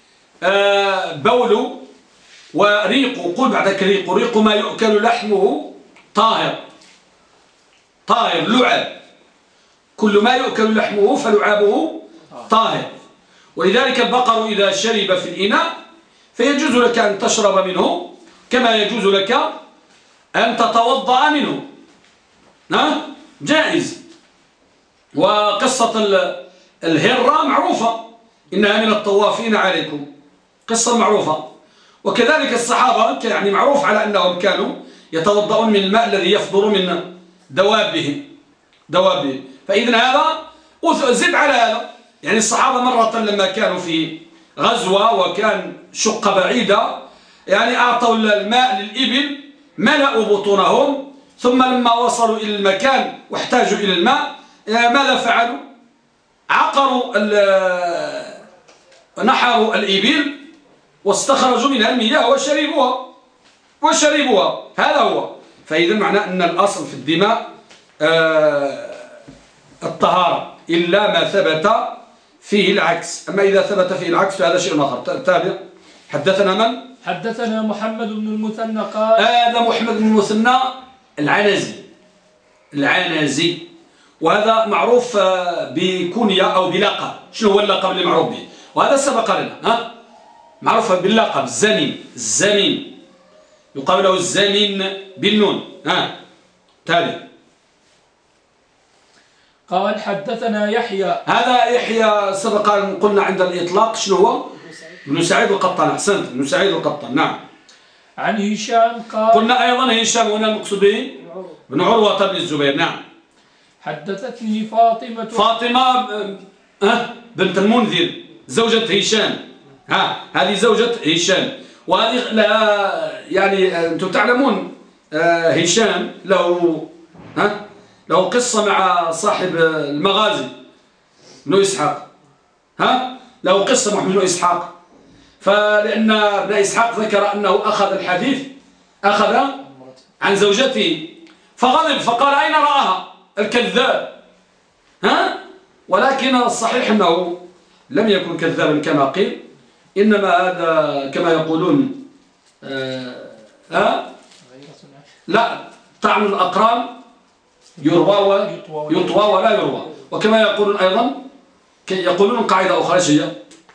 بول وريق، قل بعدك ريق ما يؤكل لحمه طاهر لعاب، كل ما يؤكل لحمه فلعابه طاهر. ولذلك البقر إذا شرب في الإناء فيجوز لك أن تشرب منه كما يجوز لك أن تتوضأ منه، جائز. وقصة الهرة معروفة، إنها من الطوافين عليكم، قصة معروفة. وكذلك الصحابة يعني معروف على أنهم كانوا يتوضؤون من الماء الذي يفضل من دوابهم. فإذن هذا زد على هذا، يعني الصحابة مرة لما كانوا في غزوة وكان شقة بعيدة يعني أعطوا الماء للإبل ملأوا بطونهم، ثم لما وصلوا إلى المكان واحتاجوا إلى الماء ماذا فعلوا؟ عقروا نحروا الإبل واستخرجوا منها المياه وشربوها. هذا هو. فإذا معنى أن الأصل في الدماء الطهارة إلا ما ثبت فيه العكس. أما إذا ثبت فيه العكس فهذا شيء آخر. تابع. حدثنا من؟ حدثنا محمد بن المثنى قال هذا محمد بن المثنى العنزي، وهذا معروف بكنية أو بلقب. شنو هو اللقب اللي معروف به؟ وهذا سبق لنا، معروف باللقب الزمين، يقال له الزمين بالنون. تالي قال حدثنا يحيى، هذا يحيى سبق أن قلنا عند الإطلاق شنو هو؟ ابن سعيد القطان. أحسنت، ابن سعيد القطان. نعم. عن هشام قال، قلنا أيضا هشام هنا المقصود به بن عروة بن الزبير. نعم. حدثتني فاطمة بنت المنذر زوجة هشام. هذه زوجة هشام، وهذه لها يعني أنتم تعلمون هشام له قصة مع صاحب المغازي بن إسحاق. له قصة مع بن إسحاق، فلأن ابن إسحاق ذكر أنه أخذ الحديث عن زوجته فغضب فقال أين رآها الكذاب. ولكن الصحيح أنه لم يكن كذابا كما قيل، إنما هذا كما يقولون لا، طعن الأقران يطوى ولا يروى. وكما يقولون أيضا يقولون قاعدة أخرى هي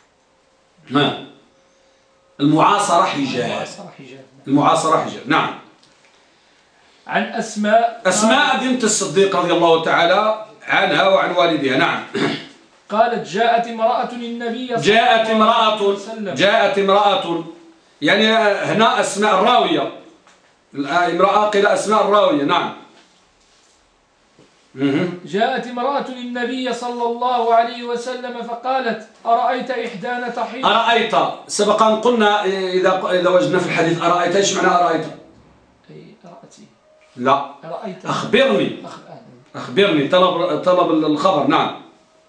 المعاصرة حجاب. المعاصرة حجاب. نعم. عن أسماء بنت الصديق رضي الله تعالى عنها وعن والدها. نعم. قالت جاءت امرأة للنبي جاءت امرأة يعني هنا أسماء الراوية، امرأة قيل أسماء الراوية. نعم. جاءت امرأة للنبي صلى الله عليه وسلم فقالت أرأيت إحدانا تحيض. أرأيت سبق أن قلنا إذا وجدنا في الحديث أرأيت إيش معنى أرأيت؟ رأتي. لا أرأيت. أخبرني طلب الخبر. نعم.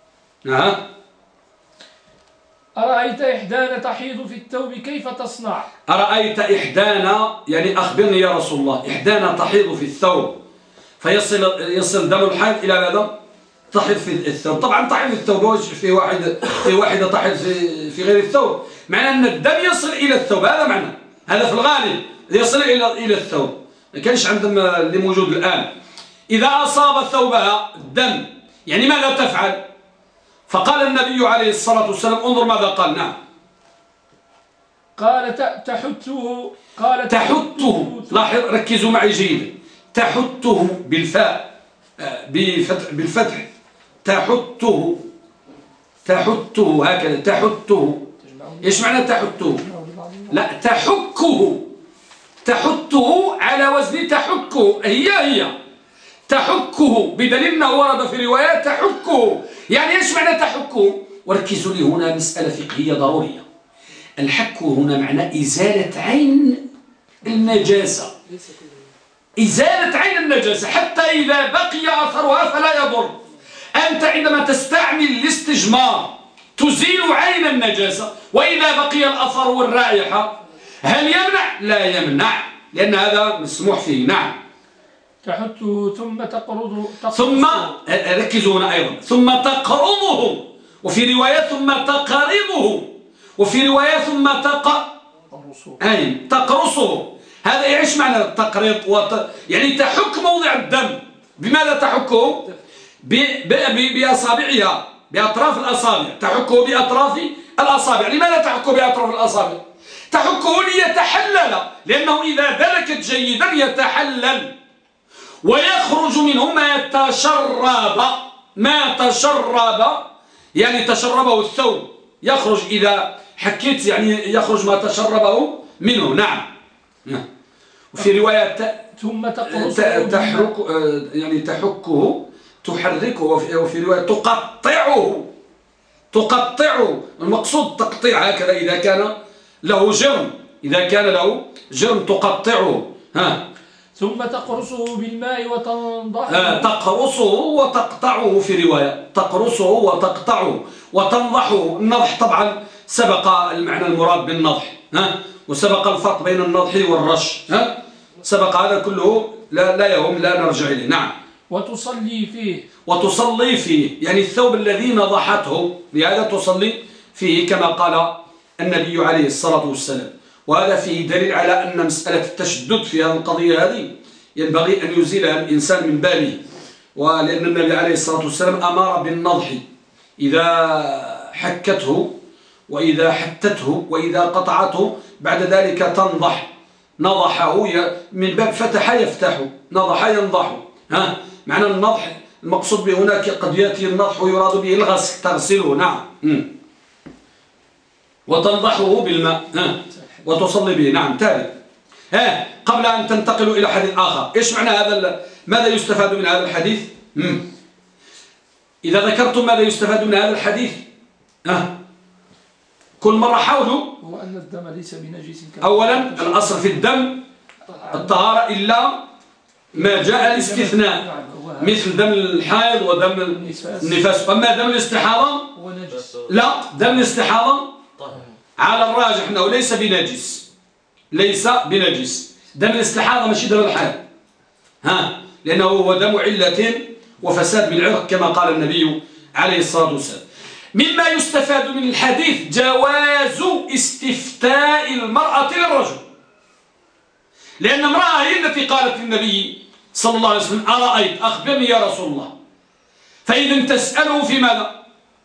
أرأيت إحدانا تحيض في الثوب كيف تصنع؟ أرأيت إحدانا يعني أخبرني يا رسول الله، إحدانا تحيض في الثوب فيصل دم الحيض إلى ماذا؟ تحيض في الثوب. طبعا تحيض في الثوب في واحدة تحيض في غير الثوب، معنى أن الدم يصل إلى الثوب، هذا معنى، هذا في الغالب يصل إلى الثوب. ما كانش عندهم اللي موجود الآن. إذا أصاب ثوبها الدم يعني ماذا تفعل؟ فقال النبي عليه الصلاة والسلام انظر ماذا قال. نعم. قال تحته. قال تحته. لاحظ ركزوا معي جيدا. تحته بالفاء بالفتح. تحته هكذا. تحته ايش معنى تحته؟ لا تحكه على وزن تحكه. هي تحكه بدليل انه ورد في روايات تحكه. يعني ايش معنى تحكه؟ وركزوا لي هنا مسألة فقهية ضرورية. الحك هنا معنى إزالة عين النجاسة. إزالة عين النجاسة حتى إذا بقي أثرها فلا يضر. أنت عندما تستعمل الاستجمار تزيل عين النجاسة، وإذا بقي الأثر والرائحة هل يمنع؟ لا يمنع، لأن هذا مسموح فيه. نعم. تحته ثم تقرضه. ثم ركزوا هنا أيضا. ثم تقرضه، وفي رواية ثم تقرضه، وفي رواية ثم تقرصه. هذا ايش معنى التقريض؟ يعني تحك موضع الدم. بماذا تحكه؟ بأصابعها، بأطراف الأصابع. تحكه بأطراف الأصابع. لماذا تحكه بأطراف الأصابع؟ تحكه ليتحلل، لأنه إذا دلكت جيدا يتحلل ويخرج منه ما تشرب يعني تشربه الثوب. يخرج إذا حكيت يعني يخرج ما تشربه منه. نعم. وفي رواية ثم تحرك يعني تحكه تحركه، وفي رواية تقطعه. المقصود تقطيع هكذا إذا كان له جرم تقطعه. ثم تقرصه بالماء وتنضحه. تقرصه وتقطعه في رواية. تقرصه وتقطعه وتنضحه. النضح طبعا سبق المعنى المراد بالنضح، وسبق الفرق بين النضح والرش، سبق هذا كله لا يهم، لا نرجع إليه. نعم. وتصلي فيه يعني الثوب الذي نضحته، لهذا تصلي فيه كما قال النبي عليه الصلاة والسلام. وهذا فيه دليل على أن مسألة التشدد في هذه القضية هذه ينبغي أن يزيلها الإنسان من باله، ولأن النبي عليه الصلاة والسلام أمر بالنضح إذا حكته وإذا حتته وإذا قطعته، بعد ذلك تنضح. نضحه من باب فتح يفتح، نضح ينضح. معنى النضح المقصود به هناك قد يأتي النضح ويراد به الغسل، تغسله. نعم. وتنضحه بالماء وتصلي به. نعم. تالي قبل أن تنتقلوا إلى حديث آخر، إيش معنى هذا؟ ماذا يستفاد من هذا الحديث؟ إذا ذكرتم ماذا يستفاد من هذا الحديث كل مرة حاولوا. هو أن الدم ليس بنجس. أولا الأصل في الدم الطهارة إلا ما جاء الاستثناء، مثل دم الحائض ودم النفاس. أما دم الاستحاضة لا، دم الاستحاضة على الراجح أنه ليس بنجس. دم الاستحاضة ماشي دم الحائض، لأنه هو دم علة وفساد بالعرق كما قال النبي عليه الصلاة والسلام. مما يستفاد من الحديث جواز استفتاء المرأة للرجل، لأن امرأة هي التي قالت للنبي صلى الله عليه وسلم أرأيت، أخبرني يا رسول الله. فإذا تسأله في ماذا؟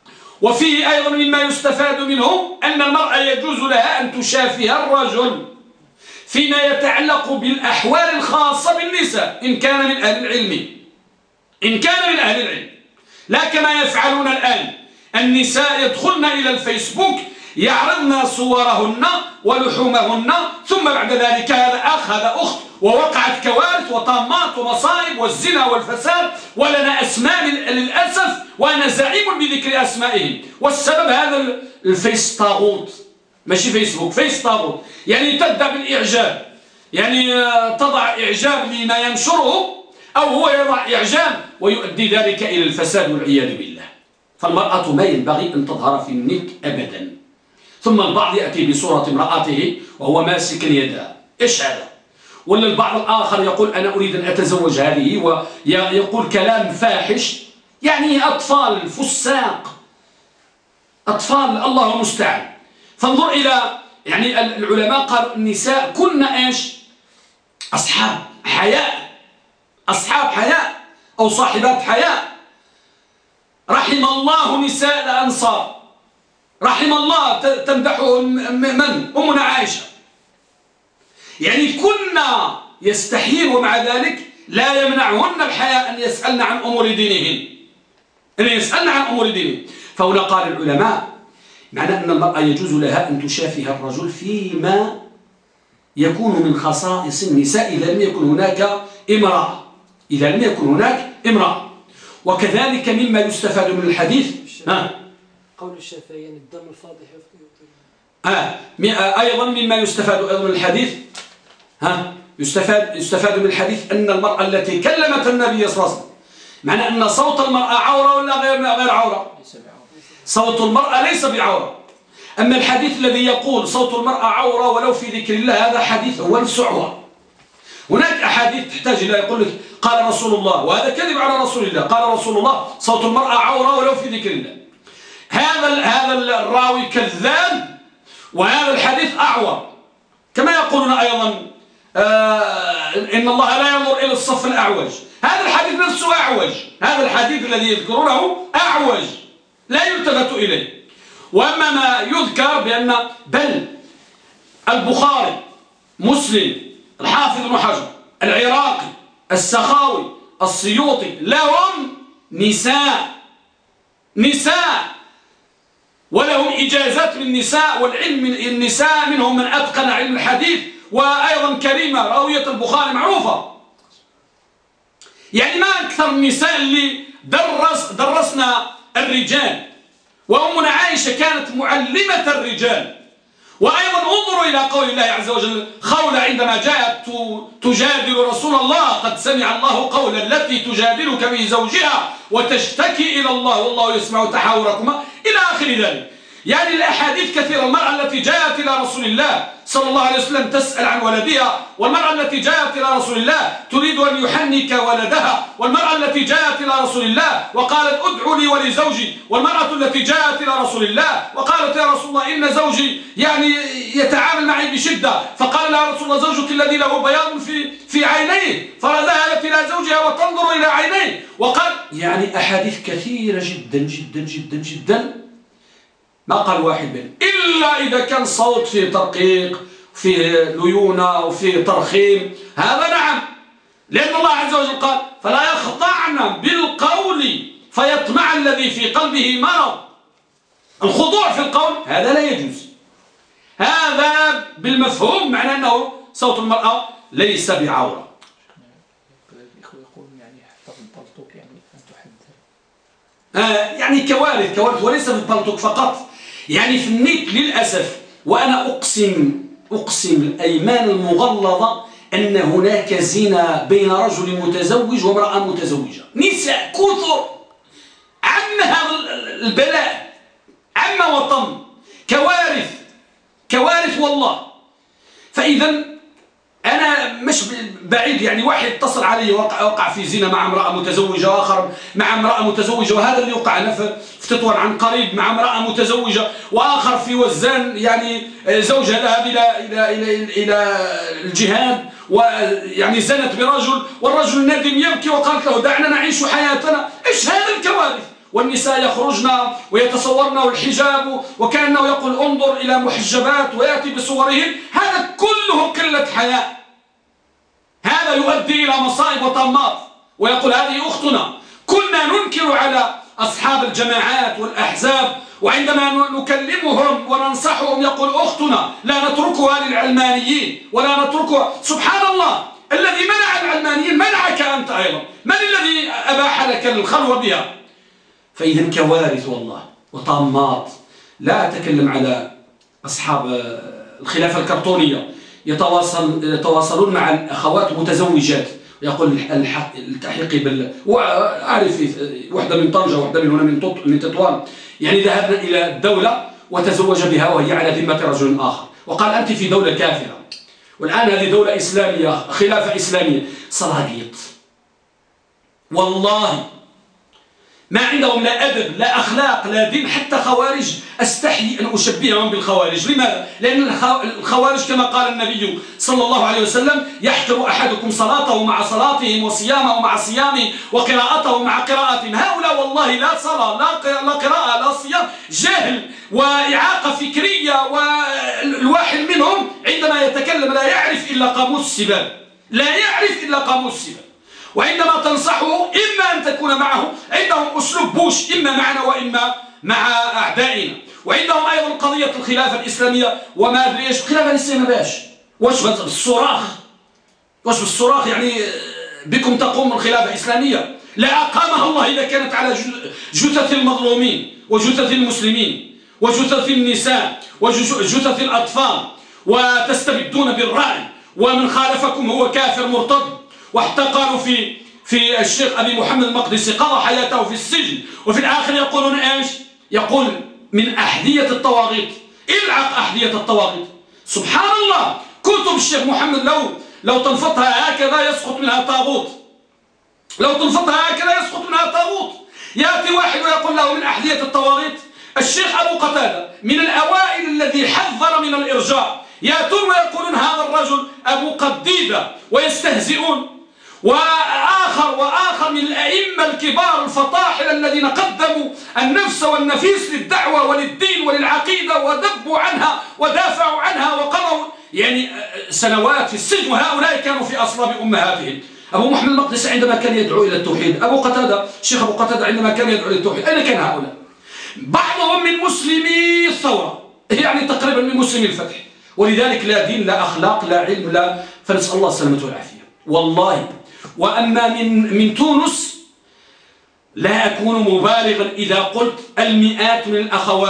وفيه أيضا مما يستفاد منه أن المرأة يجوز لها أن تشافه الرجل فيما يتعلق بالأحوال الخاصة بالنساء إن كان من أهل العلم، إن كان من أهل العلم، لا كما يفعلون الآن النساء يدخلن إلى الفيسبوك يعرضن صورهن ولحومهن، ثم بعد ذلك هذا أخ هذا أخت، ووقعت كوارث وطامات ومصائب والزنا والفساد، ولنا أسماء للأسف وأنا زعيم بذكر أسمائهم، والسبب هذا الفيس طاغوت، ماشي فيسبوك، فيس طاغوت، يعني تبدأ بالإعجاب، يعني تضع إعجاب لما ينشره أو هو يضع إعجاب ويؤدي ذلك إلى الفساد والعياذ بالله. فالمرأة ما ينبغي أن تظهر في النت أبدا. ثم البعض يأتي بصورة امرأته وهو ماسك يدها، إيش هذا؟ ولا البعض الآخر يقول أنا أريد أن أتزوج هذه ويقول كلام فاحش، يعني أطفال فساق، أطفال الله المستعان. فانظر إلى يعني العلماء قالوا النساء كنا إيش؟ أصحاب حياء، أصحاب حياء أو صاحبات حياء. رحم الله نساء الأنصار، رحم الله تمدحهم من؟ أمنا عائشة. يعني كنا يستحيل ومع ذلك لا يمنعهن الحياء أن يسألن عن أمور دينهن، أن يسألن عن أمور دينهن. فهنا قال العلماء معنى أن المرأة يجوز لها أن تشافه الرجل فيما يكون من خصائص النساء إذا لم يكن هناك امرأة، إذا لم يكن هناك امرأة. وكذلك مما يستفاد من الحديث قول الشافعي الدم الفاضح أيضا مما يستفاد أيضا من الحديث يستفاد من الحديث أن المرأة التي كلمت النبي صلى الله عليه وسلم، معنى أن صوت المرأة عورة ولا غير عورة؟ صوت المرأة ليس بعورة. أما الحديث الذي يقول صوت المرأة عورة ولو في ذكر الله، هذا حديث هو السعوة. هناك أحاديث تحتاج إلى يقول لك قال رسول الله، وهذا كذب على رسول الله، قال رسول الله صوت المرأة عورة ولو في ذكر الله. هذا الراوي كذاب، وهذا الحديث أعور. كما يقولون أيضا إن الله لا ينظر إلى الصف الأعوج، هذا الحديث نفسه أعوج، هذا الحديث الذي يذكرونه أعوج لا يلتفت إليه. وأما ما يذكر بأن بل البخاري، مسلم، الحافظ بن حجر، العراقي، السخاوي، السيوطي لهم نساء ولهم إجازات من النساء، والعلم من النساء منهم من أتقن علم الحديث، وأيضا كريمة راوية البخاري معروفة. يعني ما أكثر النساء اللي درسنا الرجال، وأمنا عائشة كانت معلمة الرجال. وأيضا انظروا إلى قول الله عز وجل، خولة عندما جاءت تجادل رسول الله، قد سمع الله قول التي تجادلك في زوجها وتشتكي إلى الله والله يسمع تحاوركما إلى آخر ذلك. يعني الأحاديث كثيرة. المرأة التي جاءت إلى رسول الله صلى الله عليه وسلم تسأل عن ولدها، والمرأة التي جاءت إلى رسول الله تريد أن يحنك ولدها، والمرأة التي جاءت إلى رسول الله وقالت ادعوا لي ولزوجي، والمرأة التي جاءت إلى رسول الله وقالت يا رسول الله إن زوجي يعني يتعامل معي بشدة، فقال لها رسول الله زوجك الذي له بياض في عينيه، فذهبت إلى زوجها وتنظر إلى عينيه. وقال يعني أحاديث كثيرة جدا جدا جدا جدا، ما قال واحد منهم إلا إذا كان صوت فيه ترقيق، فيه ليونة وفيه ترخيم، هذا نعم، لأن الله عز وجل قال فلا يخضعن بالقول فيطمع الذي في قلبه مرض. الخضوع في القول هذا لا يجوز، هذا بالمفهوم معنى أنه صوت المرأة ليس بعورة. يعني كوارث وليس في البلطوك فقط، يعني في النت للأسف. وأنا أقسم الأيمان المغلظة أن هناك زنا بين رجل متزوج وامرأة متزوجة، نساء كثر، عم هذا البلاء، عم وطم، كوارث والله. فإذا أنا مش بعيد، يعني واحد اتصل علي وقع في زنا مع امرأة متزوجة، وآخر مع امرأة متزوجة، وهذا اللي وقع أنا في تطوان عن قريب مع امرأة متزوجة، وآخر في وزان يعني زوجها ذهب إلى الجهاد ويعني زنت برجل، والرجل الندم يبكي وقالت له دعنا نعيش حياتنا. إيش هذا الكوارث؟ والنساء يخرجن ويتصورن الحجاب وكأنه يقول انظر إلى محجبات ويأتي بصورهن، هذا كله قلة حياء. هذا يؤدي إلى مصائب وطمات. ويقول هذه أختنا. كنا ننكر على أصحاب الجماعات والأحزاب، وعندما نكلمهم وننصحهم يقول أختنا، لا نتركها للعلمانيين ولا نتركها. سبحان الله، الذي منع العلمانيين منعك أنت أيضا. من الذي أباح لك الخلوة بها؟ فإذا كوارث والله وطامات. لا أتكلم على أصحاب الخلافة الكرتونية يتواصلون مع الأخوات متزوجات، يقول التحقيقي وأعرف واحدة من طنجة واحدة من هنا من تطوان، يعني ذهبنا إلى الدولة وتزوج بها وهي على ذمة رجل آخر، وقال أنت في دولة كافرة، والآن هذه دولة إسلامية خلافة إسلامية. صلاقيط والله ما عندهم لا أدب لا أخلاق لا دين. حتى خوارج أستحي أن أشبههم بالخوارج. لماذا؟ لأن الخوارج كما قال النبي صلى الله عليه وسلم يحقر أحدكم صلاته مع صلاتهم وصيامه مع صيامه وقراءته مع قراءتهم. هؤلاء والله لا صلاة لا قراءة لا صيام، جهل وإعاقة فكرية. والواحد منهم عندما يتكلم لا يعرف إلا قاموس السباب، لا يعرف إلا قاموس السباب. وعندما تنصحه إما أن تكون معه عندهم أسلوب بوش، إما معنا وإما مع أعدائنا. وعندهم أيضا قضية الخلافة الإسلامية وما أدري إيش. الخلافة الإسلامية واش بالصراخ؟ واش بالصراخ يعني بكم تقوم الخلافة الإسلامية؟ لا أقامها الله إذا كانت على جثث المظلومين وجثث المسلمين وجثث النساء وجثث الأطفال، وتستبدون بالرأي، ومن خالفكم هو كافر مرتد. وحتى قالوا في الشيخ أبي محمد المقدسي قضى حياته في السجن، وفي الآخر يقولون إيش؟ يقول من أحذية الطواغيت. العق أحذية الطواغيت. سبحان الله، كتب الشيخ محمد لو تنفضها هكذا يسقط منها طاغوت، لو تنفضها هكذا يسقط منها طاغوت. يأتي واحد ويقول له من أحذية الطواغيت. الشيخ أبو قتادة من الأوائل الذي حذر من الإرجاء، يأتون ويقولون هذا الرجل أبو قديدة ويستهزئون. وآخر من الأئمة الكبار الفطاحل الذين قدموا النفس والنفيس للدعوة وللدين وللعقيدة ودبوا عنها ودافعوا عنها وقضوا يعني سنوات في السجن، وهؤلاء كانوا في أصلاب أمهاتهم. أبو محمد المقدسي عندما كان يدعو إلى التوحيد، أبو قتادة الشيخ أبو قتادة عندما كان يدعو إلى التوحيد، أين كان هؤلاء؟ بعضهم من مسلمي الثورة، يعني تقريبا من مسلمي الفتح. ولذلك لا دين لا أخلاق لا علم لا، فنسأل الله السلامة والعافية والله. وأما من تونس لا أكون مبالغا إذا قلت المئات من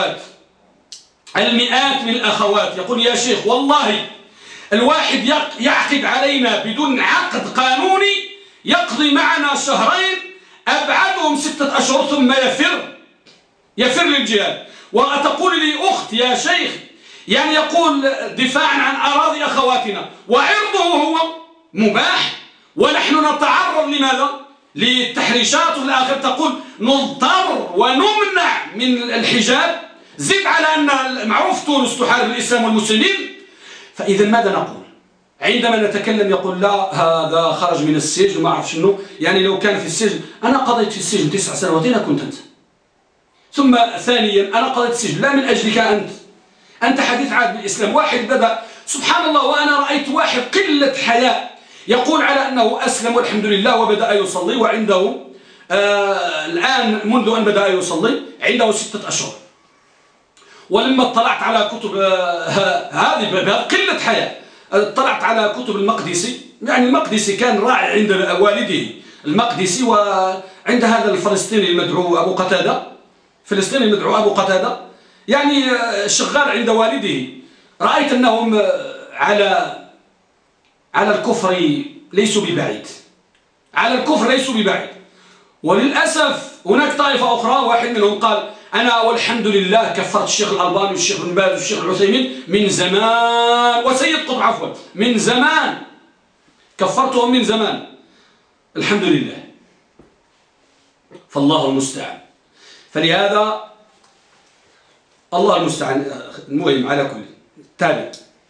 الأخوات يقول يا شيخ والله الواحد يعقد علينا بدون عقد قانوني، يقضي معنا شهرين أبعدهم 6 أشهر ثم يفر للجهاد. وتقول لي أخت يا شيخ، يعني يقول دفاعا عن أراضي أخواتنا وعرضه هو مباح، ونحن نتعرض لماذا؟ للتحريشات. وفي الآخر تقول نضطر ونمنع من الحجاب. زد على أن معروف تونس تحارب الإسلام والمسلمين. فإذا ماذا نقول؟ عندما نتكلم يقول لا هذا خرج من السجن وما أعرف شنو، يعني لو كان في السجن أنا قضيت في السجن 9 سنوات كنت أنت. ثم ثانيا أنا قضيت السجن لا من أجلك أنت حديث عهد بالإسلام. واحد بدأ سبحان الله، وأنا رأيت واحد قلة حياء يقول على أنه أسلم والحمد لله وبدأ يصلي، وعنده الآن منذ أن بدأ يصلي عنده 6 أشهر. ولما اطلعت على كتب هذه قلة حياء، اطلعت على كتب المقدسي، يعني المقدسي كان راعي عند والده المقدسي، وعند هذا الفلسطيني المدعو أبو قتادة يعني شغال عند والده. رأيت أنهم على الكفر ليسوا ببعيد، وللأسف هناك طائفة أخرى واحد منهم قال أنا والحمد لله كفرت الشيخ الألباني والشيخ بن باز والشيخ العثيمين من زمان، وسيد قطب عفوا من زمان، كفرتهم من زمان الحمد لله. فالله المستعان. فلهذا الله المستعان. المهم على كل تابع.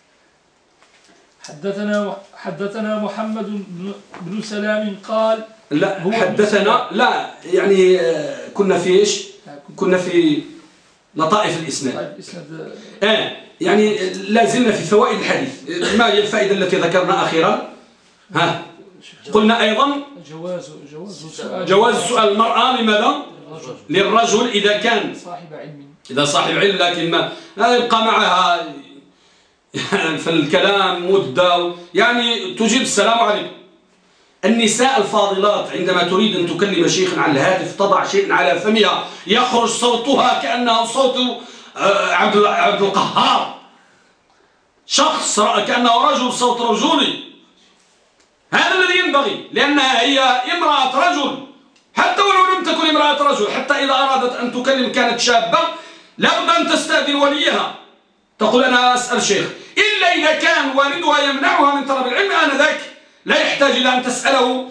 حدثنا محمد بن سلام قال لا حدثنا لا يعني كنا في إيش؟ كنا في لطائف الإسناد. يعني لازلنا في فوائد الحديث. ما هي الفائدة التي ذكرنا أخيرا؟ ها قلنا أيضا جواز سؤال المرأة لماذا؟ للرجل إذا كان صاحب علم لكن ما يبقى معها في الكلام مدة يعني تجيب السلام عليكم. النساء الفاضلات عندما تريد أن تكلم شيخا على الهاتف تضع شيئا على فمها يخرج صوتها كأنه صوت عبد القهار، شخص كأنه رجل صوت رجولي. هذا الذي ينبغي، لأنها هي امرأة رجل، حتى ولو لم تكن امرأة رجل، حتى إذا أرادت أن تكلم كانت شابة لابد أن تستأذن وليها، تقول أنا أسأل شيخ، إلا إذا كان والدها يمنعها من طلب العلم آنذاك لا يحتاج إلى أن تسأله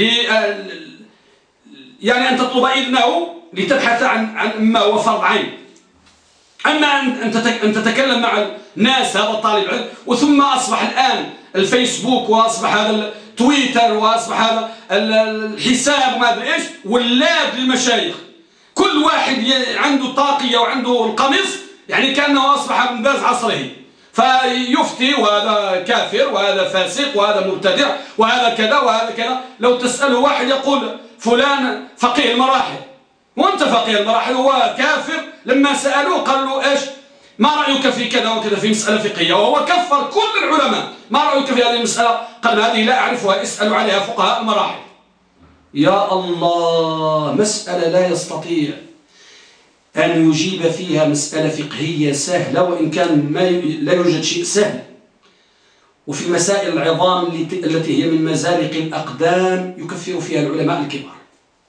يعني أن تطلب إذنه لتبحث عن ما هو فرض عين. أما أن تتكلم مع الناس هذا طالب علم، وثم أصبح الآن الفيسبوك وأصبح هذا تويتر وأصبح هذا الحساب وما أدري إيش ولاد للمشايخ، كل واحد عنده طاقية وعنده القميص يعني كأنه أصبح من باز عصره، فيفتي وهذا كافر وهذا فاسق وهذا مبتدع وهذا كذا وهذا كذا. لو تسأله واحد يقول فلان فقيه المراحل، وانت فقيه المراحل هو كافر. لما سألوه قال له ايش ما رأيك في كذا وكذا في مسألة فقهية، وهو كفر كل العلماء. ما رأيك في هذه المسألة؟ قال هذه لا أعرفها، اسألوا عليها فقهاء المراحل. يا الله، مسألة لا يستطيع أن يجيب فيها مسألة فقهية سهلة، وإن كان لا يوجد شيء سهل. وفي مسائل العظام التي هي من مزالق الأقدام يكفر فيها العلماء الكبار.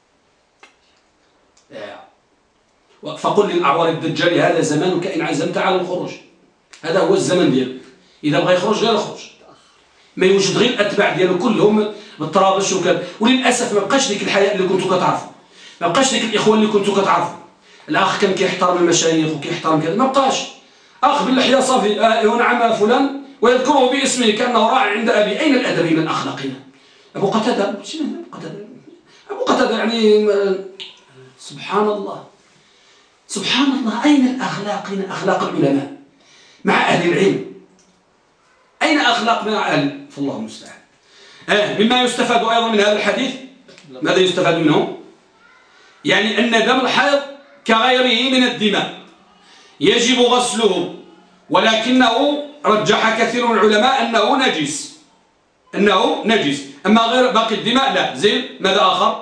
فقل للأعوار الدجال هذا زمانك إن عزمت على الخروج، هذا هو الزمن ديالك، إذا بغى يخرج غير يخرج، ما يوجد غير الأتباع ديالو كلهم بالطرابش وكذا. وللأسف ما بقاش ديك الحياة اللي كنتو كتعرفوا، ما بقاش ديك الإخوان اللي كنتو كتعرفوا. الأخ كان كيحترم المشايخ وكيحترم كذا، ما بقاش أخ باللحية صافي نعم فلان ويذكره باسمه كأنه راعي عند أبي. أين الأدب من الأخلاقنا؟ أبو قتادة يعني سبحان الله سبحان الله، أين الأخلاقنا؟ أخلاق العلماء مع أهل العلم، أين أخلاقنا مع أهل؟ فالله المستعان. مما يستفاد أيضا من هذا الحديث، ماذا يستفاد منه؟ يعني أن دم الحيض كغيره من الدماء يجب غسله، ولكنه رجح كثير من العلماء أنه نجس، أما غير باقي الدماء لا. زين، ماذا آخر؟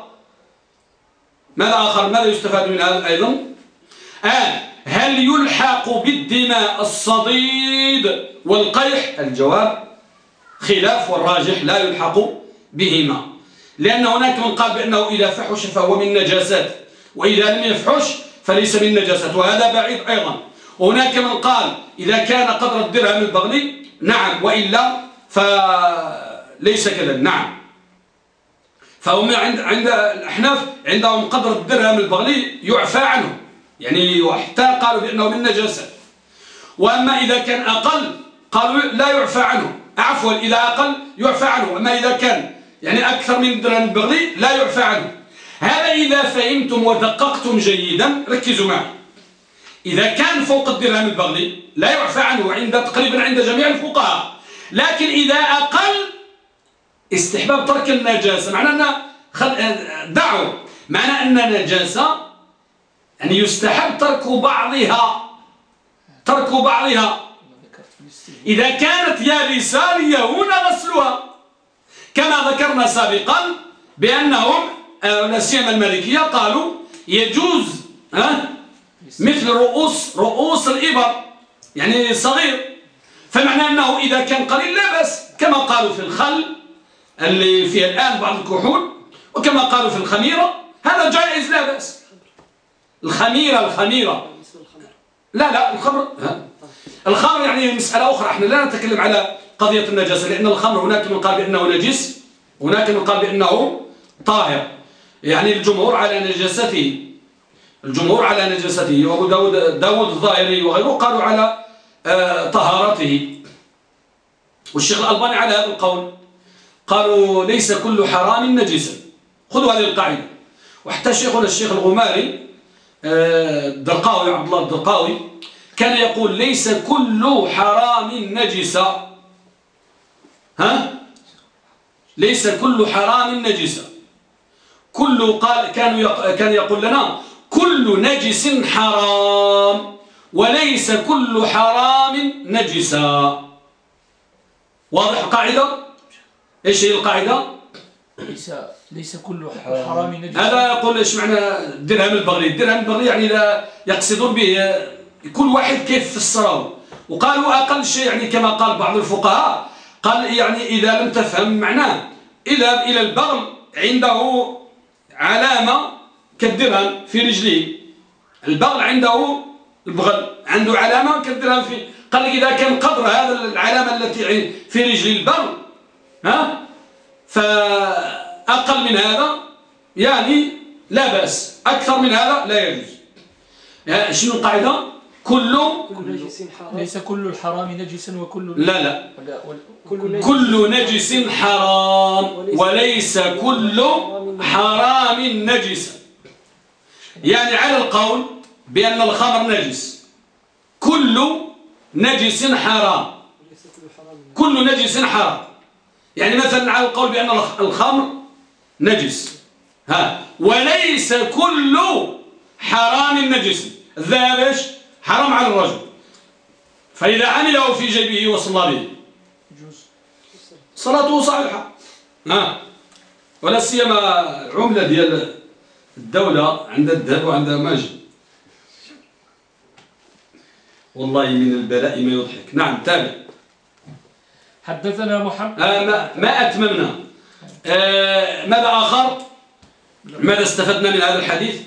ماذا يستفاد من هذا أيضا؟ هل يلحق بالدماء الصديد والقيح؟ الجواب خلاف، والراجح لا يلحق بهما، لأن هناك من قال بأنه إذا فحش فهو من نجاسات، وإذا لم يفحش فليس من نجاسات، وهذا بعيد أيضا. وهناك من قال إذا كان قدر الدرهم البغلي نعم، وإلا فليس كذلك نعم. فهم عند الأحناف عندهم قدر الدرهم البغلي يعفى عنه، يعني حتى قالوا بأنه من نجاسة. وأما إذا كان أقل قالوا لا يعفى عنه، عفوا إذا أقل يعفى عنه، أما إذا كان يعني أكثر من الدرهم البغلي لا يعفى عنه. هذا إذا فهمتم ودققتم جيدا، ركزوا معي. إذا كان فوق الدرهم البغلي لا يعفى عنه تقريبا عند جميع الفقهاء، لكن إذا أقل استحباب ترك النجاسة، معنى أن دعوا، معنى أن النجاسة يعني يستحب ترك بعضها إذا كانت يابسة ليهون غسلها، كما ذكرنا سابقا بأنهم لا سيما المالكية قالوا يجوز مثل رؤوس الإبر يعني صغير، فمعنى أنه إذا كان قليل لا بأس، كما قالوا في الخل اللي فيها الآن بعض الكحول، وكما قالوا في الخميرة هذا جائز لا بأس. الخميرة لا الخمر يعني مسألة أخرى، احنا لا نتكلم على قضية النجاسة، لأن الخمر هناك من قال بأنه نجس وهناك من قال بأنه طاهر، يعني الجمهور على نجاسته، وأبو داود الظاهري وغيره قالوا على طهارته، والشيخ الألباني على هذا القول، قالوا ليس كل حرام نجسا. خذوا هذه القاعدة، وحتى شيخنا الشيخ الغماري الدرقاوي عبد الله الدرقاوي كان يقول ليس كل حرام نجسة. ليس كل حرام نجسة. كان يقول لنا كل نجس حرام وليس كل حرام نجسا. واضح القاعدة؟ ايش هي القاعدة؟ ليس كل حرام نجس. هذا يقول ايش معنى الدرهم البغلي؟ الدرهم البغلي يعني لا يقصدون به كل واحد كيف فسره، وقالوا اقل شيء يعني كما قال بعض الفقهاء قال يعني اذا لم تفهم معناه اذهب الى البغل عنده علامة كالدرهم في رجله. البغل عنده البغل عنده علامة كالدرهم في، قال لك إذا كان قدر هذا العلامة التي في رجل البغل فأقل من هذا يعني لا بأس، أكثر من هذا لا يجوز. شنو القاعدة؟ كل نجس حرام. ليس كل الحرام نجسا وكل لا كل نجس حرام وليس كل حرام نجسا. يعني على القول بأن الخمر نجس كل نجس حرام، كل نجس حرام. يعني مثلا على القول بأن الخمر نجس وليس كل حرام نجس. الذهب ايش حرام على الرجل، فإذا عمله في جيبه وصلى به صلاته صحيحة. ولا سيما العملة ديال الدولة عندها الذهب وعندها ماجي، والله من البلاء ما يضحك. نعم تابع. حدثنا محمد ما أتممنا. ماذا آخر؟ ماذا استفدنا من هذا الحديث؟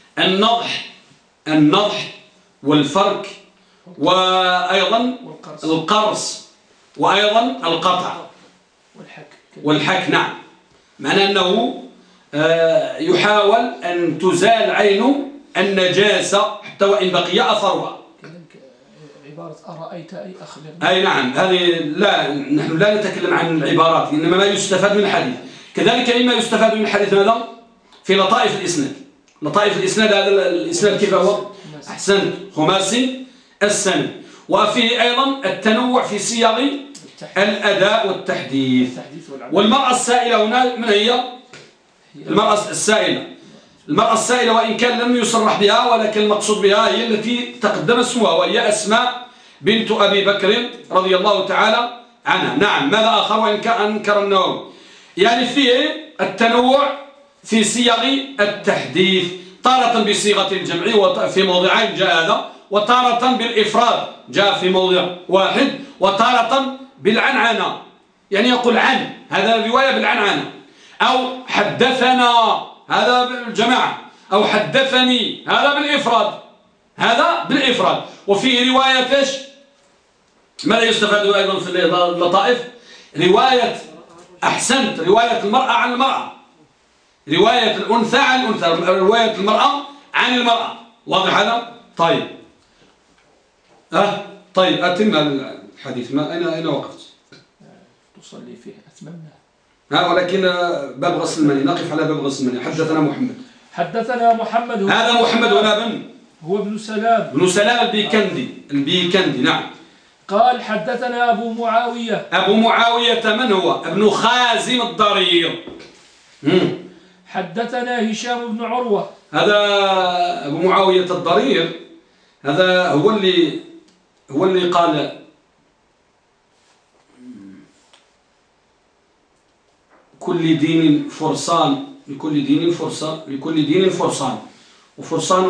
النضح والفرك وأيضا القرص وأيضا القطع والحك. نعم، معنى أنه يحاول أن تزال عين النجاسة حتى وإن بقي أثرها. عبارة أرأيت أي أخبرني. أي نعم، هذه لا، نحن لا نتكلم عن العبارات، إنما ما يستفاد من الحديث. كذلك مما يستفاد من الحديث ماذا؟ في لطائف الإسناد. لطائف الإسناد، هذا الإسناد كيف هو؟ أحسنت، خماسي السند. وفيه أيضا التنوع في صيغ الأداء والتحديث. والمرأة السائلة هنا من هي؟ المرأة السائلة. المرأة السائلة وإن كان لم يصرح بها ولكن المقصود بها هي التي تقدم اسمها، وهي أسماء بنت أبي بكر رضي الله تعالى عنها. نعم، ماذا آخر وإن كان أنكر النووي؟ يعني فيه التنوع في صيغ التحديث، تارة بصيغة الجمع في موضعين جاء هذا، وتارة بالإفراد جاء في موضع واحد، وتارة بالعنعنة، يعني يقول عن، هذا رواية بالعنعنة، أو حدثنا هذا بالجماعة، أو حدثني هذا بالإفراد، هذا بالإفراد. وفيه رواية إيش؟ ماذا يستفاد أيضا في اللطائف؟ رواية أحسنت، رواية المرأة عن المرأة، رواية الأنثى عن الأنثى، رواية المرأة عن المرأة. واضح هذا؟ طيب طيب أتم الحديث. أين وقفت؟ تصلي فيه أتممنا. ولكن باب غسل المني، نقف على باب غسل المني. حدثنا محمد. حدثنا محمد هذا محمد ولا بن؟ هو ابن سلام. ابن سلام البيكندي. نعم. قال حدثنا أبو معاوية. أبو معاوية من هو؟ ابن خازم الضرير. حدثنا هشام بن عروة. هذا أبو معاوية الضرير، هذا هو اللي قال كل دين فرسان، لكل دين فرسان، لكل دين فرسان. وفرسان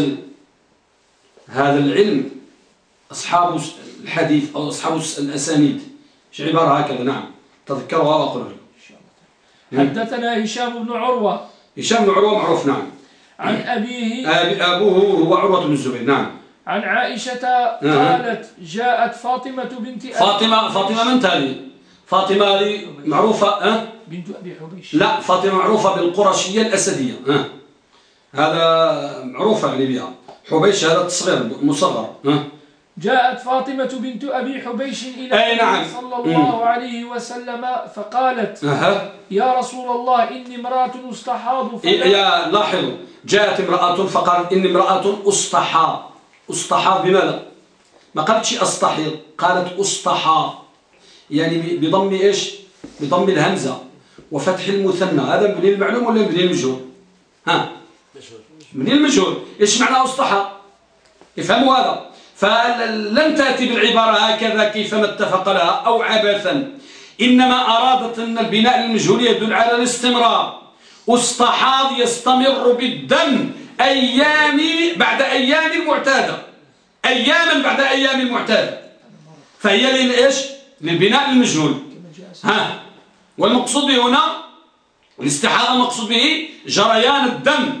هذا العلم أصحاب الحديث أو أصحاب الأسانيد. ايش عبارة هكذا؟ نعم، تذكرها وأقولها. حدثنا هشام بن عروة. هشام بن عروة معروف. نعم. عن أبيه. أبوه هو عروة بن الزبير. نعم. عن عائشة قالت جاءت فاطمة بنت فاطمة من هذه؟ فاطمة هذه معروفة بنت أبي حبيش. لا، فاطمة معروفة بالقرشية الأسدية. هذا معروفة يعني بها. حبيش هذا التصغير مصغر. جاءت فاطمة بنت أبي حبيش إلى النبي صلى الله عليه وسلم فقالت يا رسول الله إني امرأة أستحاض. يا لاحظوا، جاءت امرأة فقالت إني امرأة أستحاض. أستحاض بماذا؟ ما قالتش أستحيض، قالت أستحاض، يعني بضم إيش؟ بضم الهمزة وفتح المثنى. هذا مبني المعلوم ولا مبني المجهول؟ ها، مبني المجهول. إيش معنى أستحاض؟ افهموا هذا. فلم تأتي بالعبارة هكذا كيفما اتفق لها أو عبثا، إنما أرادت أن البناء المجهول يدل على الاستمرار. استحاض يستمر بالدم أيام بعد أيام المعتادة، أياما بعد أيام المعتادة، فهي لإيش؟ للبناء المجهول. ها، والمقصود به هنا الاستحاضة، المقصود به جريان الدم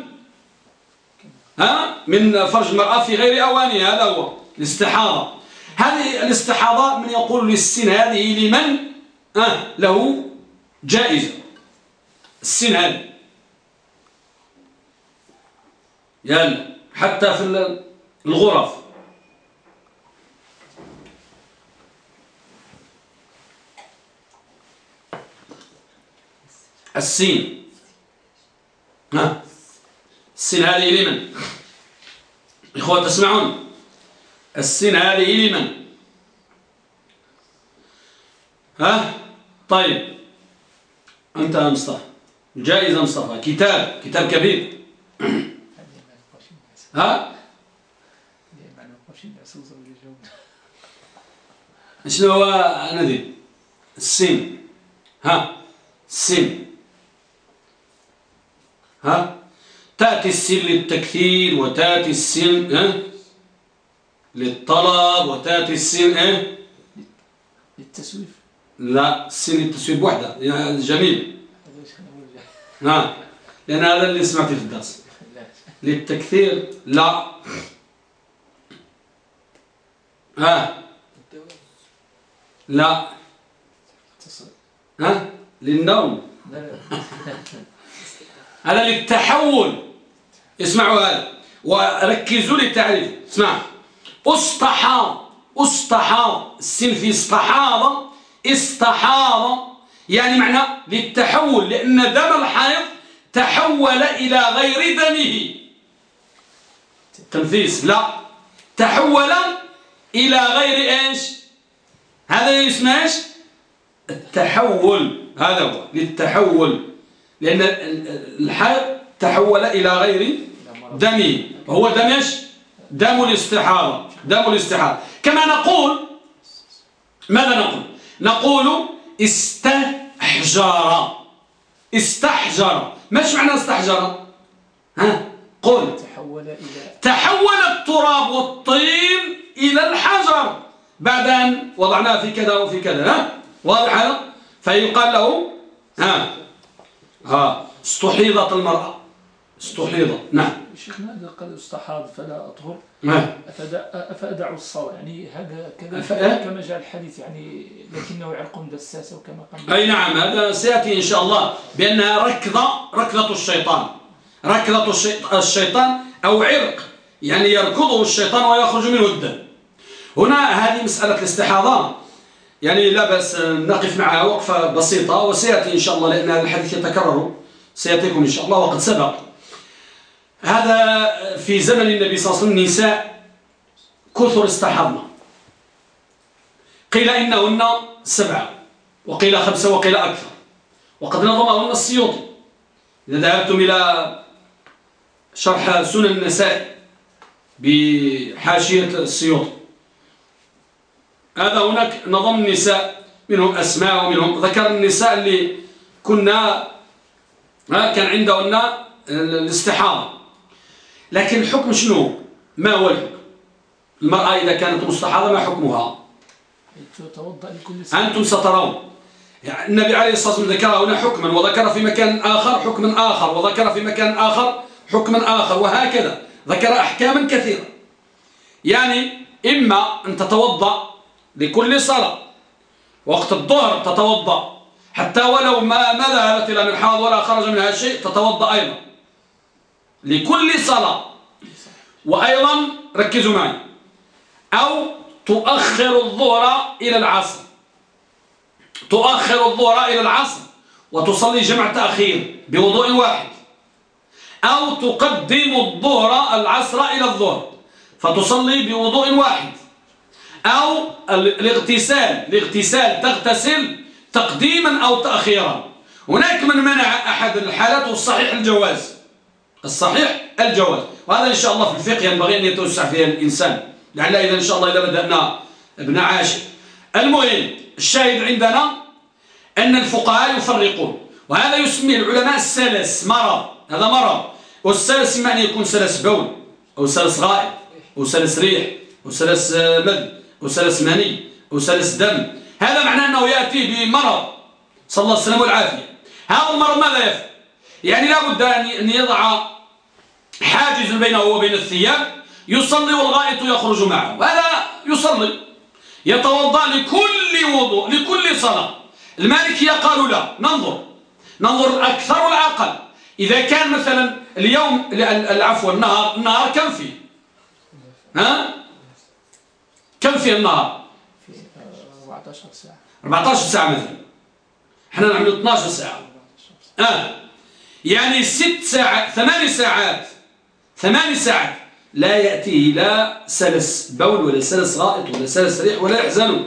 من فرج المرأة في غير أوانها، هذا هو الاستحاضة. هذه الاستحاضة من يقول للسن هذه لمن له جائزة. السن هذه يعني حتى في الغرف السين. السين هذه لمن؟ إخوة تسمعون؟ السين هذه لمن؟ طيب أنت يا مصطفى، جائزة مصطفى، كتاب كبير. شنو هو ندي السين؟ السين تأتي السين للتكثير، وتأتي السين للطلب، وتأتي السين للتسويف. لا، السين للتسويف بوحدة، يعني جميل. لأن هذا اللي سمعته في الدرس. للتكثير لا. لا. للنوم. هذا للتحول. اسمعوا هذا وركزوا للتعريف. اسمع، استحاض السين في استحاض يعني معنى للتحول، لأن دم الحيض تحول إلى غير دمه. تنفيس لا، تحول إلى غير إيش؟ هذا يسمى إيش؟ التحول. هذا هو للتحول، لأن الحيض تحول إلى غير دمه، وهو دم إيش؟ دم الاستحاضة. دم الاستحاضة. كما نقول، ماذا نقول؟ نقول استحجر. ماش معنى استحجر؟ قل. تحول التراب والطين إلى الحجر بعد أن وضعناه في كذا وفي كذا. واضح هذا؟ فيقال له استحيضت المرأة. استحيضت. نعم. شيخنا هذا قال استحاض فلا أطهر أفأدع الصلاة، يعني هذا كذا كما جاء الحديث، يعني لكنه عرق دساس وكما قال. أي نعم، هذا سيأتي إن شاء الله بأنها ركضة الشيطان. ركضة الشيطان أو عرق، يعني يركضه الشيطان ويخرج منه الدم. هنا هذه مسألة الاستحاضة يعني لا بأس نقف معها وقفة بسيطة، وسيأتي إن شاء الله، لأن هذا الحديث يتكرر، سيأتيكم إن شاء الله وقد سبق. هذا في زمن النبي صلى الله عليه وسلم نساء كثر استحضن، قيل إنهن 7 وقيل 5 وقيل أكثر، وقد نظمهن السيوطي. إذا ذهبتم إلى شرح سنن النساء بحاشية السيوطي، هذا هناك نظم النساء، منهم أسماء ومنهم ذكر النساء اللي كان عندهن الاستحاضة. لكن الحكم شنو؟ ما هو الحكم؟ المرأة إذا كانت مستحاضة ما حكمها؟ أنتم سترون. يعني النبي عليه الصلاة والسلام ذكر هنا حكما، وذكر في مكان آخر حكما آخر، وذكر في مكان آخر حكما آخر، وهكذا ذكر أحكاما كثيرة. يعني إما أن تتوضأ لكل صلاة، وقت الظهر تتوضأ حتى ولو ما ذهبت إلى مرحاض ولا خرج منها شيء، تتوضأ أيضا لكل صلاة. وأيضا ركزوا معي، أو تؤخر الظهر إلى العصر، تؤخر الظهر إلى العصر وتصلي جمع تأخير بوضوء واحد، أو تقدم الظهر العصر إلى الظهر فتصلي بوضوء واحد، أو الاغتسال تغتسل تقديما أو تأخيرا. هناك من منع أحد الحالات والصحيح الجواز، الصحيح الجواز، وهذا إن شاء الله في الفقه ينبغي أن يتوسع فيها الإنسان، لعل إذا إن شاء الله إذا بدأنا ابن عاشر. المهم الشاهد عندنا أن الفقهاء يفرقون، وهذا يسميه العلماء السلس، مرض، هذا مرض. والسلس إما أن يكون سلس بول أو سلس غائب أو سلس ريح أو سلس مذي أو سلس مني أو سلس دم، هذا معناه أنه يأتي بمرض، صلى الله عليه وسلم والعافية. هذا المرض ماذا يفعل؟ يعني لا بد أن يضع حاجز بينه وبين الثياب، يصلي والغائط يخرج معه، وهذا يصلي يتوضأ لكل وضوء لكل صلاة. المالكية قالوا لا، ننظر أكثر والأقل. إذا كان مثلا اليوم العفو النهار كم فيه؟ كم فيه النهار؟ 14 ساعة. 14 ساعة مثلا، احنا نعمل 12 ساعة. يعني 6 ساعات 8 ساعات 8 ساعات لا يأتيه لا سلس بول ولا سلس غائط ولا سلس ريح ولا يحزن.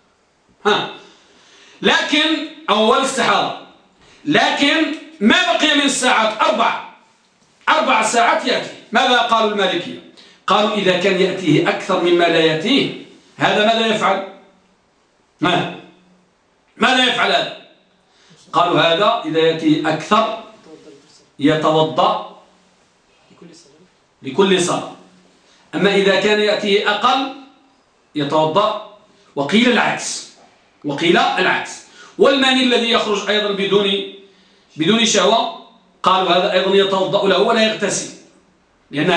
لكن أول استحاضة، لكن ما بقي من ساعات 4 ساعات يأتي. ماذا قالوا المالكية؟ قالوا إذا كان يأتيه أكثر مما لا يأتيه، هذا ماذا يفعل؟ ماذا يفعل هذا؟ قالوا هذا إذا يأتيه أكثر يتوضأ لكل صلاة، أما إذا كان يأتيه أقل يتوضأ. وقيل العكس. والماني الذي يخرج أيضا بدون شهوة قالوا هذا أيضا يتوضأ له ولا يغتسل، لأن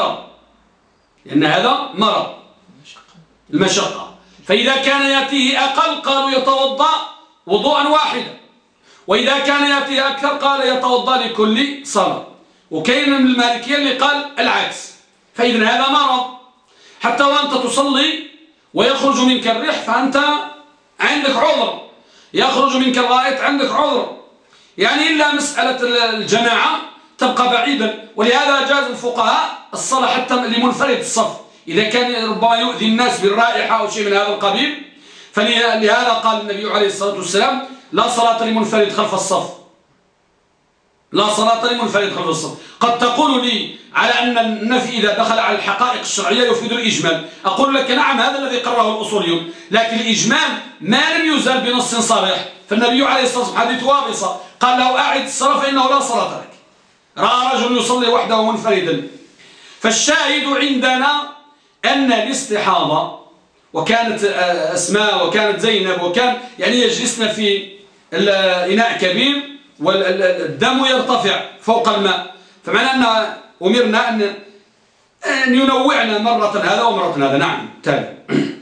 هذا مرض المشقة. فإذا كان يأتيه أقل قالوا يتوضأ وضوءا واحدا، وإذا كان يأتيه أكثر قال يتوضأ لكل صلاة. وكاين من المالكية اللي قال العكس. فإذا هذا مرض، حتى وأنت تصلي ويخرج منك الريح فأنت عندك عذر، يخرج منك الغائط عندك عذر، يعني إلا مسألة الجماعة تبقى بعيدا. ولهذا جاز الفقهاء الصلاة حتى لمنفرد الصف إذا كان ربما يؤذي الناس بالرائحة أو شيء من هذا القبيل. فلهذا قال النبي عليه الصلاة والسلام لا صلاة لمنفرد خلف الصف، لا صلاة لمنفرد خلف الصف. قد تقول لي على أن النفي إذا دخل على الحقائق الشرعية يفيد الإجمال، أقول لك نعم هذا الذي قرره الأصوليون، لكن الإجمال ما لم يزال بنص صريح. فالنبي عليه الصلاة والسلام حديث وابصة قال له أعد الصلاة فإنه لا صلاة لك، رأى رجل يصلي وحده منفردا. فالشاهد عندنا أن الاستحاضة، وكانت أسماء وكانت زينب وكان يعني يجلسن في الإناء كبير والدم يرتفع فوق الماء، فمعنى أن أمرنا أن ينوعنا مرة هذا ومرة هذا. نعم تالي.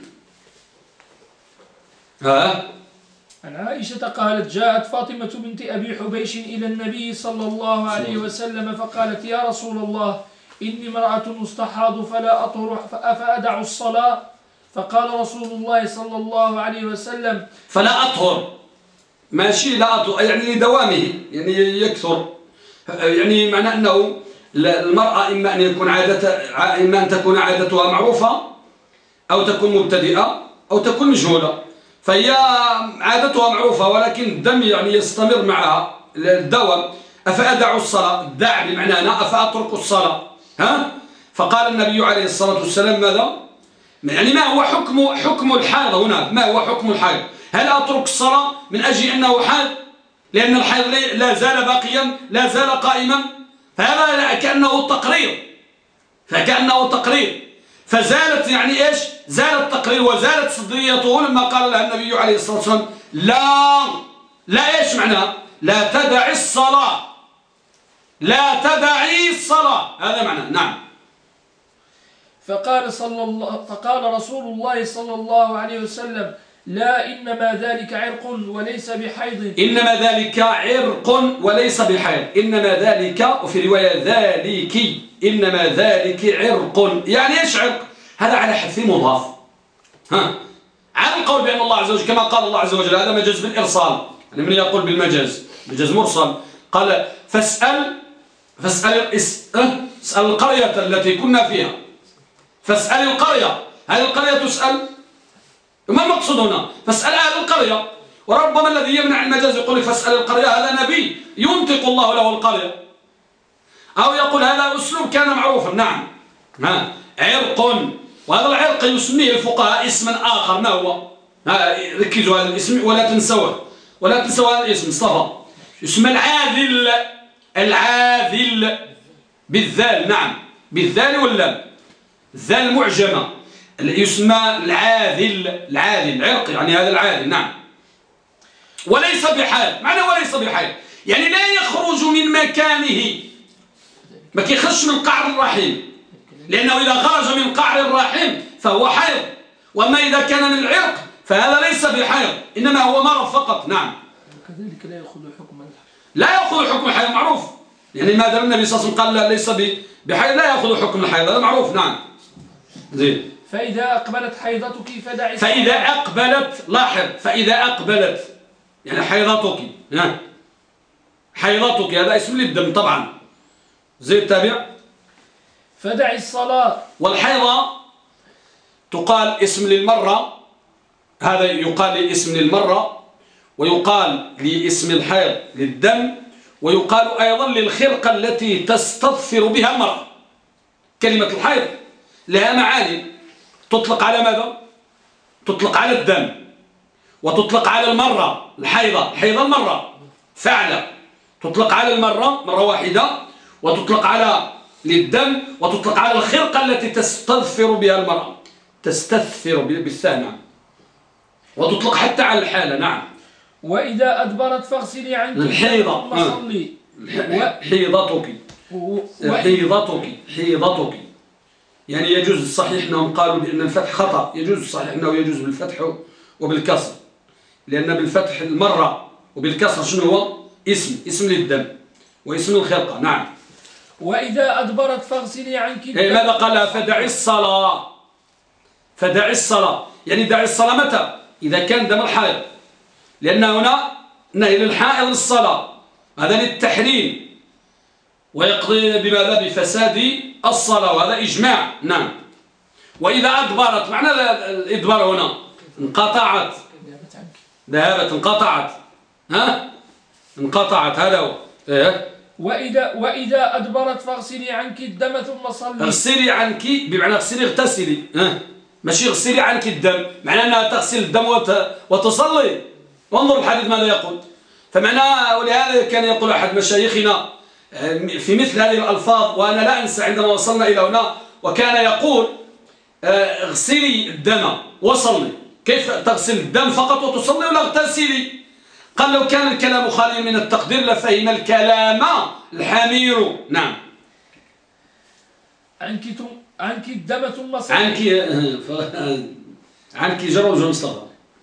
عن عائشة قالت جاءت فاطمة بنت أبي حبيش إلى النبي صلى الله عليه وسلم فقالت يا رسول الله إني امرأة أستحاض فلا أطهر أفأدع الصلاة؟ فقال رسول الله صلى الله عليه وسلم فلا أطهر، ماشي لا أطهر يعني لدوامه، يعني يكثر، يعني معنى أنه المرأة إما أن تكون عادتها معروفة أو تكون مبتدئة أو تكون مجهولة. فهي عادتها معروفة ولكن الدم يعني يستمر معها الدوام. أفأدع الصلاة، دع بمعنى أنا أفأترك الصلاة. فقال النبي عليه الصلاة والسلام ماذا؟ يعني ما هو حكم الحائض هنا؟ ما هو حكم الحائض؟ هل أترك الصلاة من أجل أنه حائض؟ لأن الحائض لا زال باقيا لا زال قائما، فهذا كأنه تقرير. فزالت يعني إيش؟ زال التقرير وزالت صدريته لما قال لها النبي عليه الصلاة والسلام لا إيش معناها؟ لا تدعي الصلاة، لا تدعي الصلاة، هذا معناه. نعم. فقال رسول الله صلى الله عليه وسلم لا إنما ذلك عرق وليس بحيض. إنما ذلك عرق وليس بحيض، إنما ذلك، وفي رواية ذلك، إنما ذلك عرق. يعني إيش عرق؟ هذا على حذف مضاف، ها، على القول بأن الله عز وجل كما قال الله عز وجل، هذا مجاز بالإرسال، يعني من يقول بالمجاز مجاز مرسل، قال اسأل القرية التي كنا فيها، فاسأل القرية، هذه القرية تسأل، ما المقصود هنا؟ فاسأل أهل القرية. وربما الذي يمنع المجاز يقول فاسأل القرية هذا نبي ينطق الله له القرية، أو يقول هذا أسلوب كان معروفا. نعم، عرق، وهذا العرق يسميه الفقهاء اسما آخر، ما هو؟ ركزوا على الاسم ولا تنسوه، ولا تنسوا هذا الاسم مصطفى، يسمى العاذل بالذال. نعم، بالذال واللام، الذال معجمة، يسمى العاذل، عرق يعني هذا العاذل. نعم، وليس بحال، معنى وليس بحال يعني لا يخرج من مكانه، ما كيخرجش من قعر الرحم، لأنه إذا خرج من قعر الرحم فهو حيض، وأما إذا كان من العرق فهذا ليس بحيض، إنما هو مرض فقط. نعم، كذلك لا يأخذ حكم الحيض، لا يأخذ حكم الحيض، معروف، يعني ما دام النبي صلى الله عليه وسلم قال لا ليس بحيض لا يأخذ حكم الحيض، هذا معروف. نعم، زين. فإذا أقبلت حيضتك فدعي، فإذا أقبلت، لاحظ، فإذا أقبلت يعني حيضتك، حيضتك هذا اسم للدم طبعا. زين، تابع. فدعي الصلاة. والحيضة تقال اسم للمرة، هذا يقال لاسم للمرة، ويقال لاسم الحيض للدم، ويقال أيضا للخرقة التي تستظفر بها المرأة. كلمة الحيض لها معاني، تطلق على ماذا؟ تطلق على الدم، وتطلق على المرة، الحيضة، حيض المرة فعلة، تطلق على المرة مرة واحدة، وتطلق على للدم، وتطلق على الخرقة التي تستظفر بها المرأة، تستثفر بالثاء. نعم، وتطلق حتى على الحالة. نعم. وإذا أدبرت فاغسلي عنك الحيضة، صلي. حيضتك يعني يجوز الصحيح أنهم قالوا بأن الفتح خطأ، يجوز الصحيح أنه يجوز بالفتح وبالكسر، لأن بالفتح المرة وبالكسر شنو هو؟ اسم للدم واسم الخرقة. نعم. وإذا أدبرت فاغسلي عنك ماذا قال؟ فدعي الصلاة، يعني دعي الصلاة متى؟ إذا كان دم الحائض، لأن هنا نهي للحائض للصلاة، هذا للتحريم، ويقضي بماذا؟ بفساد الصلاة، وهذا إجماع. نعم. وإذا أدبرت، معنى الإدبار هنا انقطعت، ذهبت، انقطعت، انقطعت، هذا هو. وإذا أدبرت فاغسلي عنك الدم ثم صلي. اغسلي عنك بمعنى اغسلي، ماشي اغسلي عنك الدم، معنى أنها تغسل الدم وتصلي. وانظر الحديث ماذا يقول. فمعنى، ولهذا كان يقول أحد مشايخنا في مثل هذه الألفاظ، وأنا لا أنسى عندما وصلنا إلى هنا، وكان يقول اغسلي الدم وصلي. كيف تغسل الدم فقط وتصلي ولا اغتسلي؟ قال لو كان الكلام خاليا من التقدير لفهم الكلام الحمير. نعم. عنك الدم ثم صلي. عنك جروج مصطفى.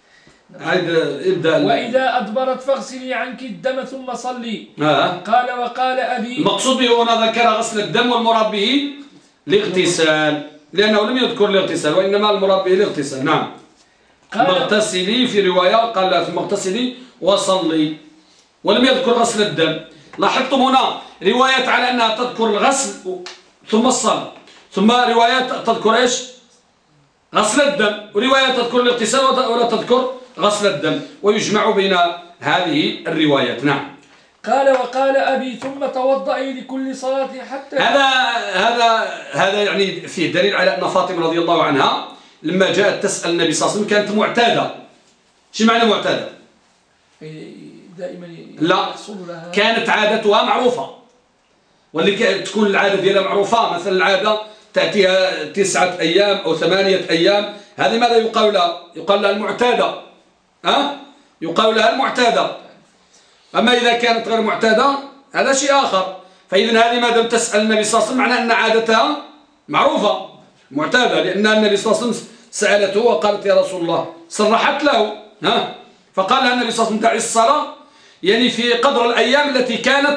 ابدأ. وإذا أدبرت فاغسلي عنك الدم ثم صلي. قال وقال أبي. المقصود به هنا ذكر غسل الدم، والمراد به الاغتسال، لأنه لم يذكر الاغتسال، وإنما المراد به الاغتسال. نعم. ثم اغتسلي في رواية قال لا، ثم اغتسلي وصلي، ولم يذكر غسل الدم. لاحظتم هنا روايات على أنها تذكر الغسل ثم الصلاة، ثم روايات تذكر إيش؟ غسل الدم، وروايات تذكر الاغتسال ولا تذكر غسل الدم، ويجمع بين هذه الروايات. نعم. قال وقال أبي ثم توضئي لكل صلاة حتى. هذا يعني فيه دليل على أن فاطمة رضي الله عنها لما جاءت تسأل النبي صلى الله عليه وسلم كانت معتادة. شو معنى معتادة؟ دائما لا، كانت عادتها معروفة، واللي تكون العادة ديالها معروفة، مثلا العادة تأتيها 9 أيام أو 8 أيام، هذه ماذا يقال لها؟ يقال لها المعتادة. يقال لها المعتادة. أما إذا كانت غير معتادة هذا شيء آخر. فإذن هذه ما دام تسأل النبي صلى الله عليه وسلم معنى أن عادتها معروفة معتادة، لأن النبي صلى الله عليه وسلم سألته وقالت يا رسول الله، صرحت له، فقال لها النبي صلى الله عليه وسلم دعي الصلاة، يعني في قدر الأيام التي كانت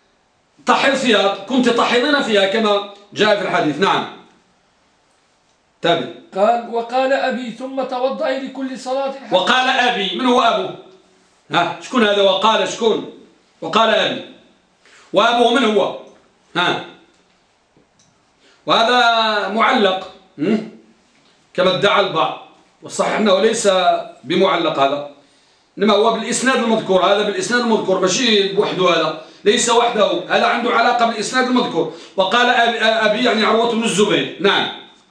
تحيض فيها، كنت تحيضين فيها كما جاء في الحديث. نعم. تابع. قال وقال أبي ثم توضأ لكل صلاة. وقال أبي، من هو أبوه؟ ها شكون هذا؟ وقال شكون؟ وقال أبي، وأبوه من هو؟ ها وهذا معلق كما ادعى البعض، والصح أنه ليس بمعلق هذا، إنما هو بالإسناد المذكور. هذا بالإسناد المذكور ماشي بوحده، هذا ليس وحده، هذا عنده علاقة بالإسناد المذكور. وقال أبي يعني عروة بن الزبير. نعم.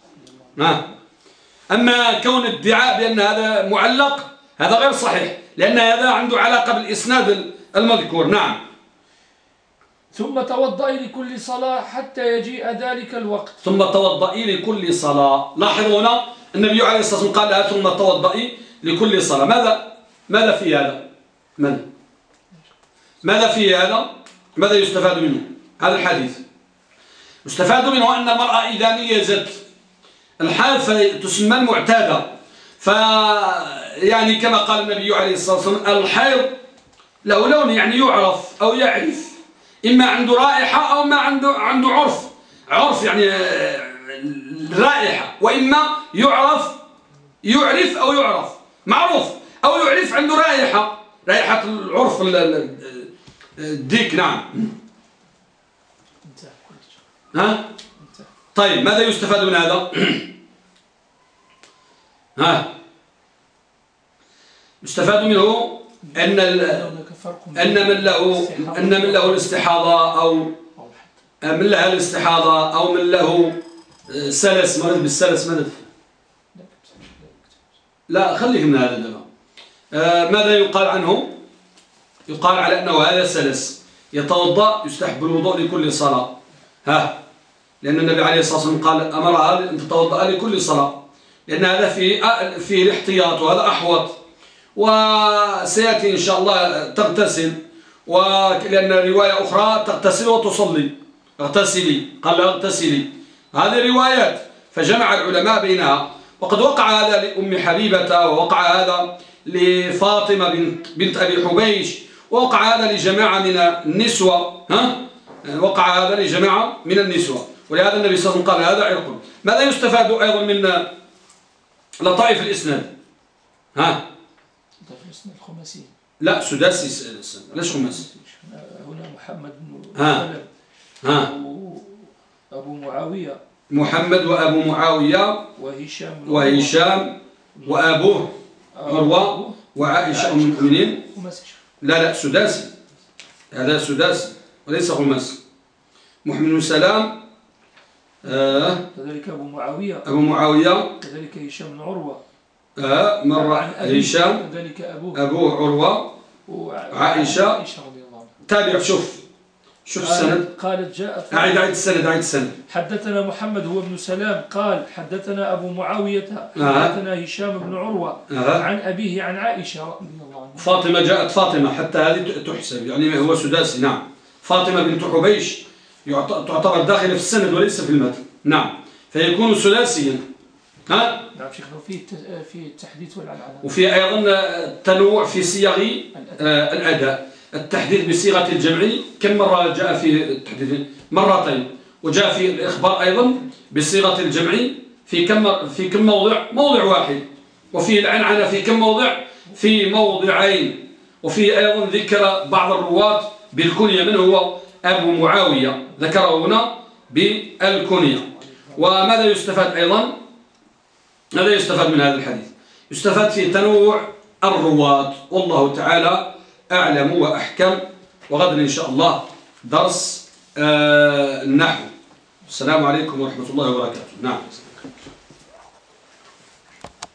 أما كون الادعاء بأن هذا معلق هذا غير صحيح، لأن هذا عنده علاقة بالإسناد المذكور. نعم. ثم توضأ لكل صلاة حتى يجيء ذلك الوقت. ثم توضئي لكل صلاة. لاحظوا هنا النبي عليه الصلاة والسلام قال لها ثم توضئي لكل صلاة. ماذا في هذا؟ ماذا في هذا؟ ماذا يستفاد منه هذا الحديث؟ يستفاد منه أن المرأة إذا ميزت الحال فتسمى المعتادة، يعني كما قال النبي عليه الصلاة والسلام الحيض له لون، يعني يعرف أو يعرف، إما عنده رائحة أو ما عنده عرف يعني الرائحة، وإما يعرف أو يعرف معروف، أو يعرف عنده رائحة العرف الديك. نعم. طيب ماذا يستفاد من هذا؟ يستفاد منه أن من له الاستحاضة أو من لها الاستحاضة أو من له سلس، مرض بالسلس، مرض لا خليك من هذا دابا. ماذا يقال عنه؟ يقال على أنه هذا سلس يتوضأ، يستحب الوضوء لكل صلاة. لأن النبي عليه الصلاة والسلام قال أمرها أن تتوضأ لكل صلاة، لأن هذا في الاحتياط، وهذا أحوط. وسيأتي إن شاء الله تغتسل، لأن رواية أخرى تغتسل وتصلي، اغتسلي، قال لها اغتسلي. هذه روايات فجمع العلماء بينها، وقد وقع هذا لأم حبيبة، ووقع هذا لفاطمة بنت أبي حبيش، ووقع هذا لجماعة من النسوة. وقع هذا لجماعة من النسوة، ولهذا النبي صلى الله عليه وسلم قال هذا عرق. ماذا يستفاد أيضا من لطائف الإسناد؟ الخماسي. لا سداسي. ليش خماسي؟ هنا محمد بن أبو معاوية، محمد وأبو معاوية وهشام وأبوه عروة وعائشة أم المؤمنين. لا سداسي، هذا سداسي وليس خماسي. محمد بن سلام كذلك أبو معاوية كذلك هشام بن عروة مرة هشام كذلك أبوه عروة وعائشة. تابع. شوف السند. قالت جاءت أعيد السند. حدثنا محمد هو ابن سلام قال حدثنا أبو معاوية حدثنا هشام بن عروة عن أبيه عن عائشة رضي الله عنها. فاطمة جاءت فاطمة، حتى هذه تحسب، يعني هو سداسي. نعم. فاطمة بنت حبيش تعتبر داخلة في السند وليس في المتن. نعم. فيكون ثلاثيا. نعم شيخنا في التحديث والعنعنة، وفي أيضا التنوع في صيغ الأداء. التحديث بصيغة الجمع كم مرة جاء في التحديث؟ مرتين. وجاء في الإخبار أيضا بصيغة الجمع في كم موضع واحد. وفي العنعنة في كم موضع؟ في موضعين. وفي أيضا ذكر بعض الرواة بالكنية، من هو أبو معاوية، ذكره هنا بالكنية. وماذا يستفاد أيضا؟ ماذا يستفاد من هذا الحديث؟ يستفاد في تنوع الرواة، والله تعالى أعلم وأحكم. وغدا إن شاء الله درس النحو. السلام عليكم ورحمة الله وبركاته. نعم.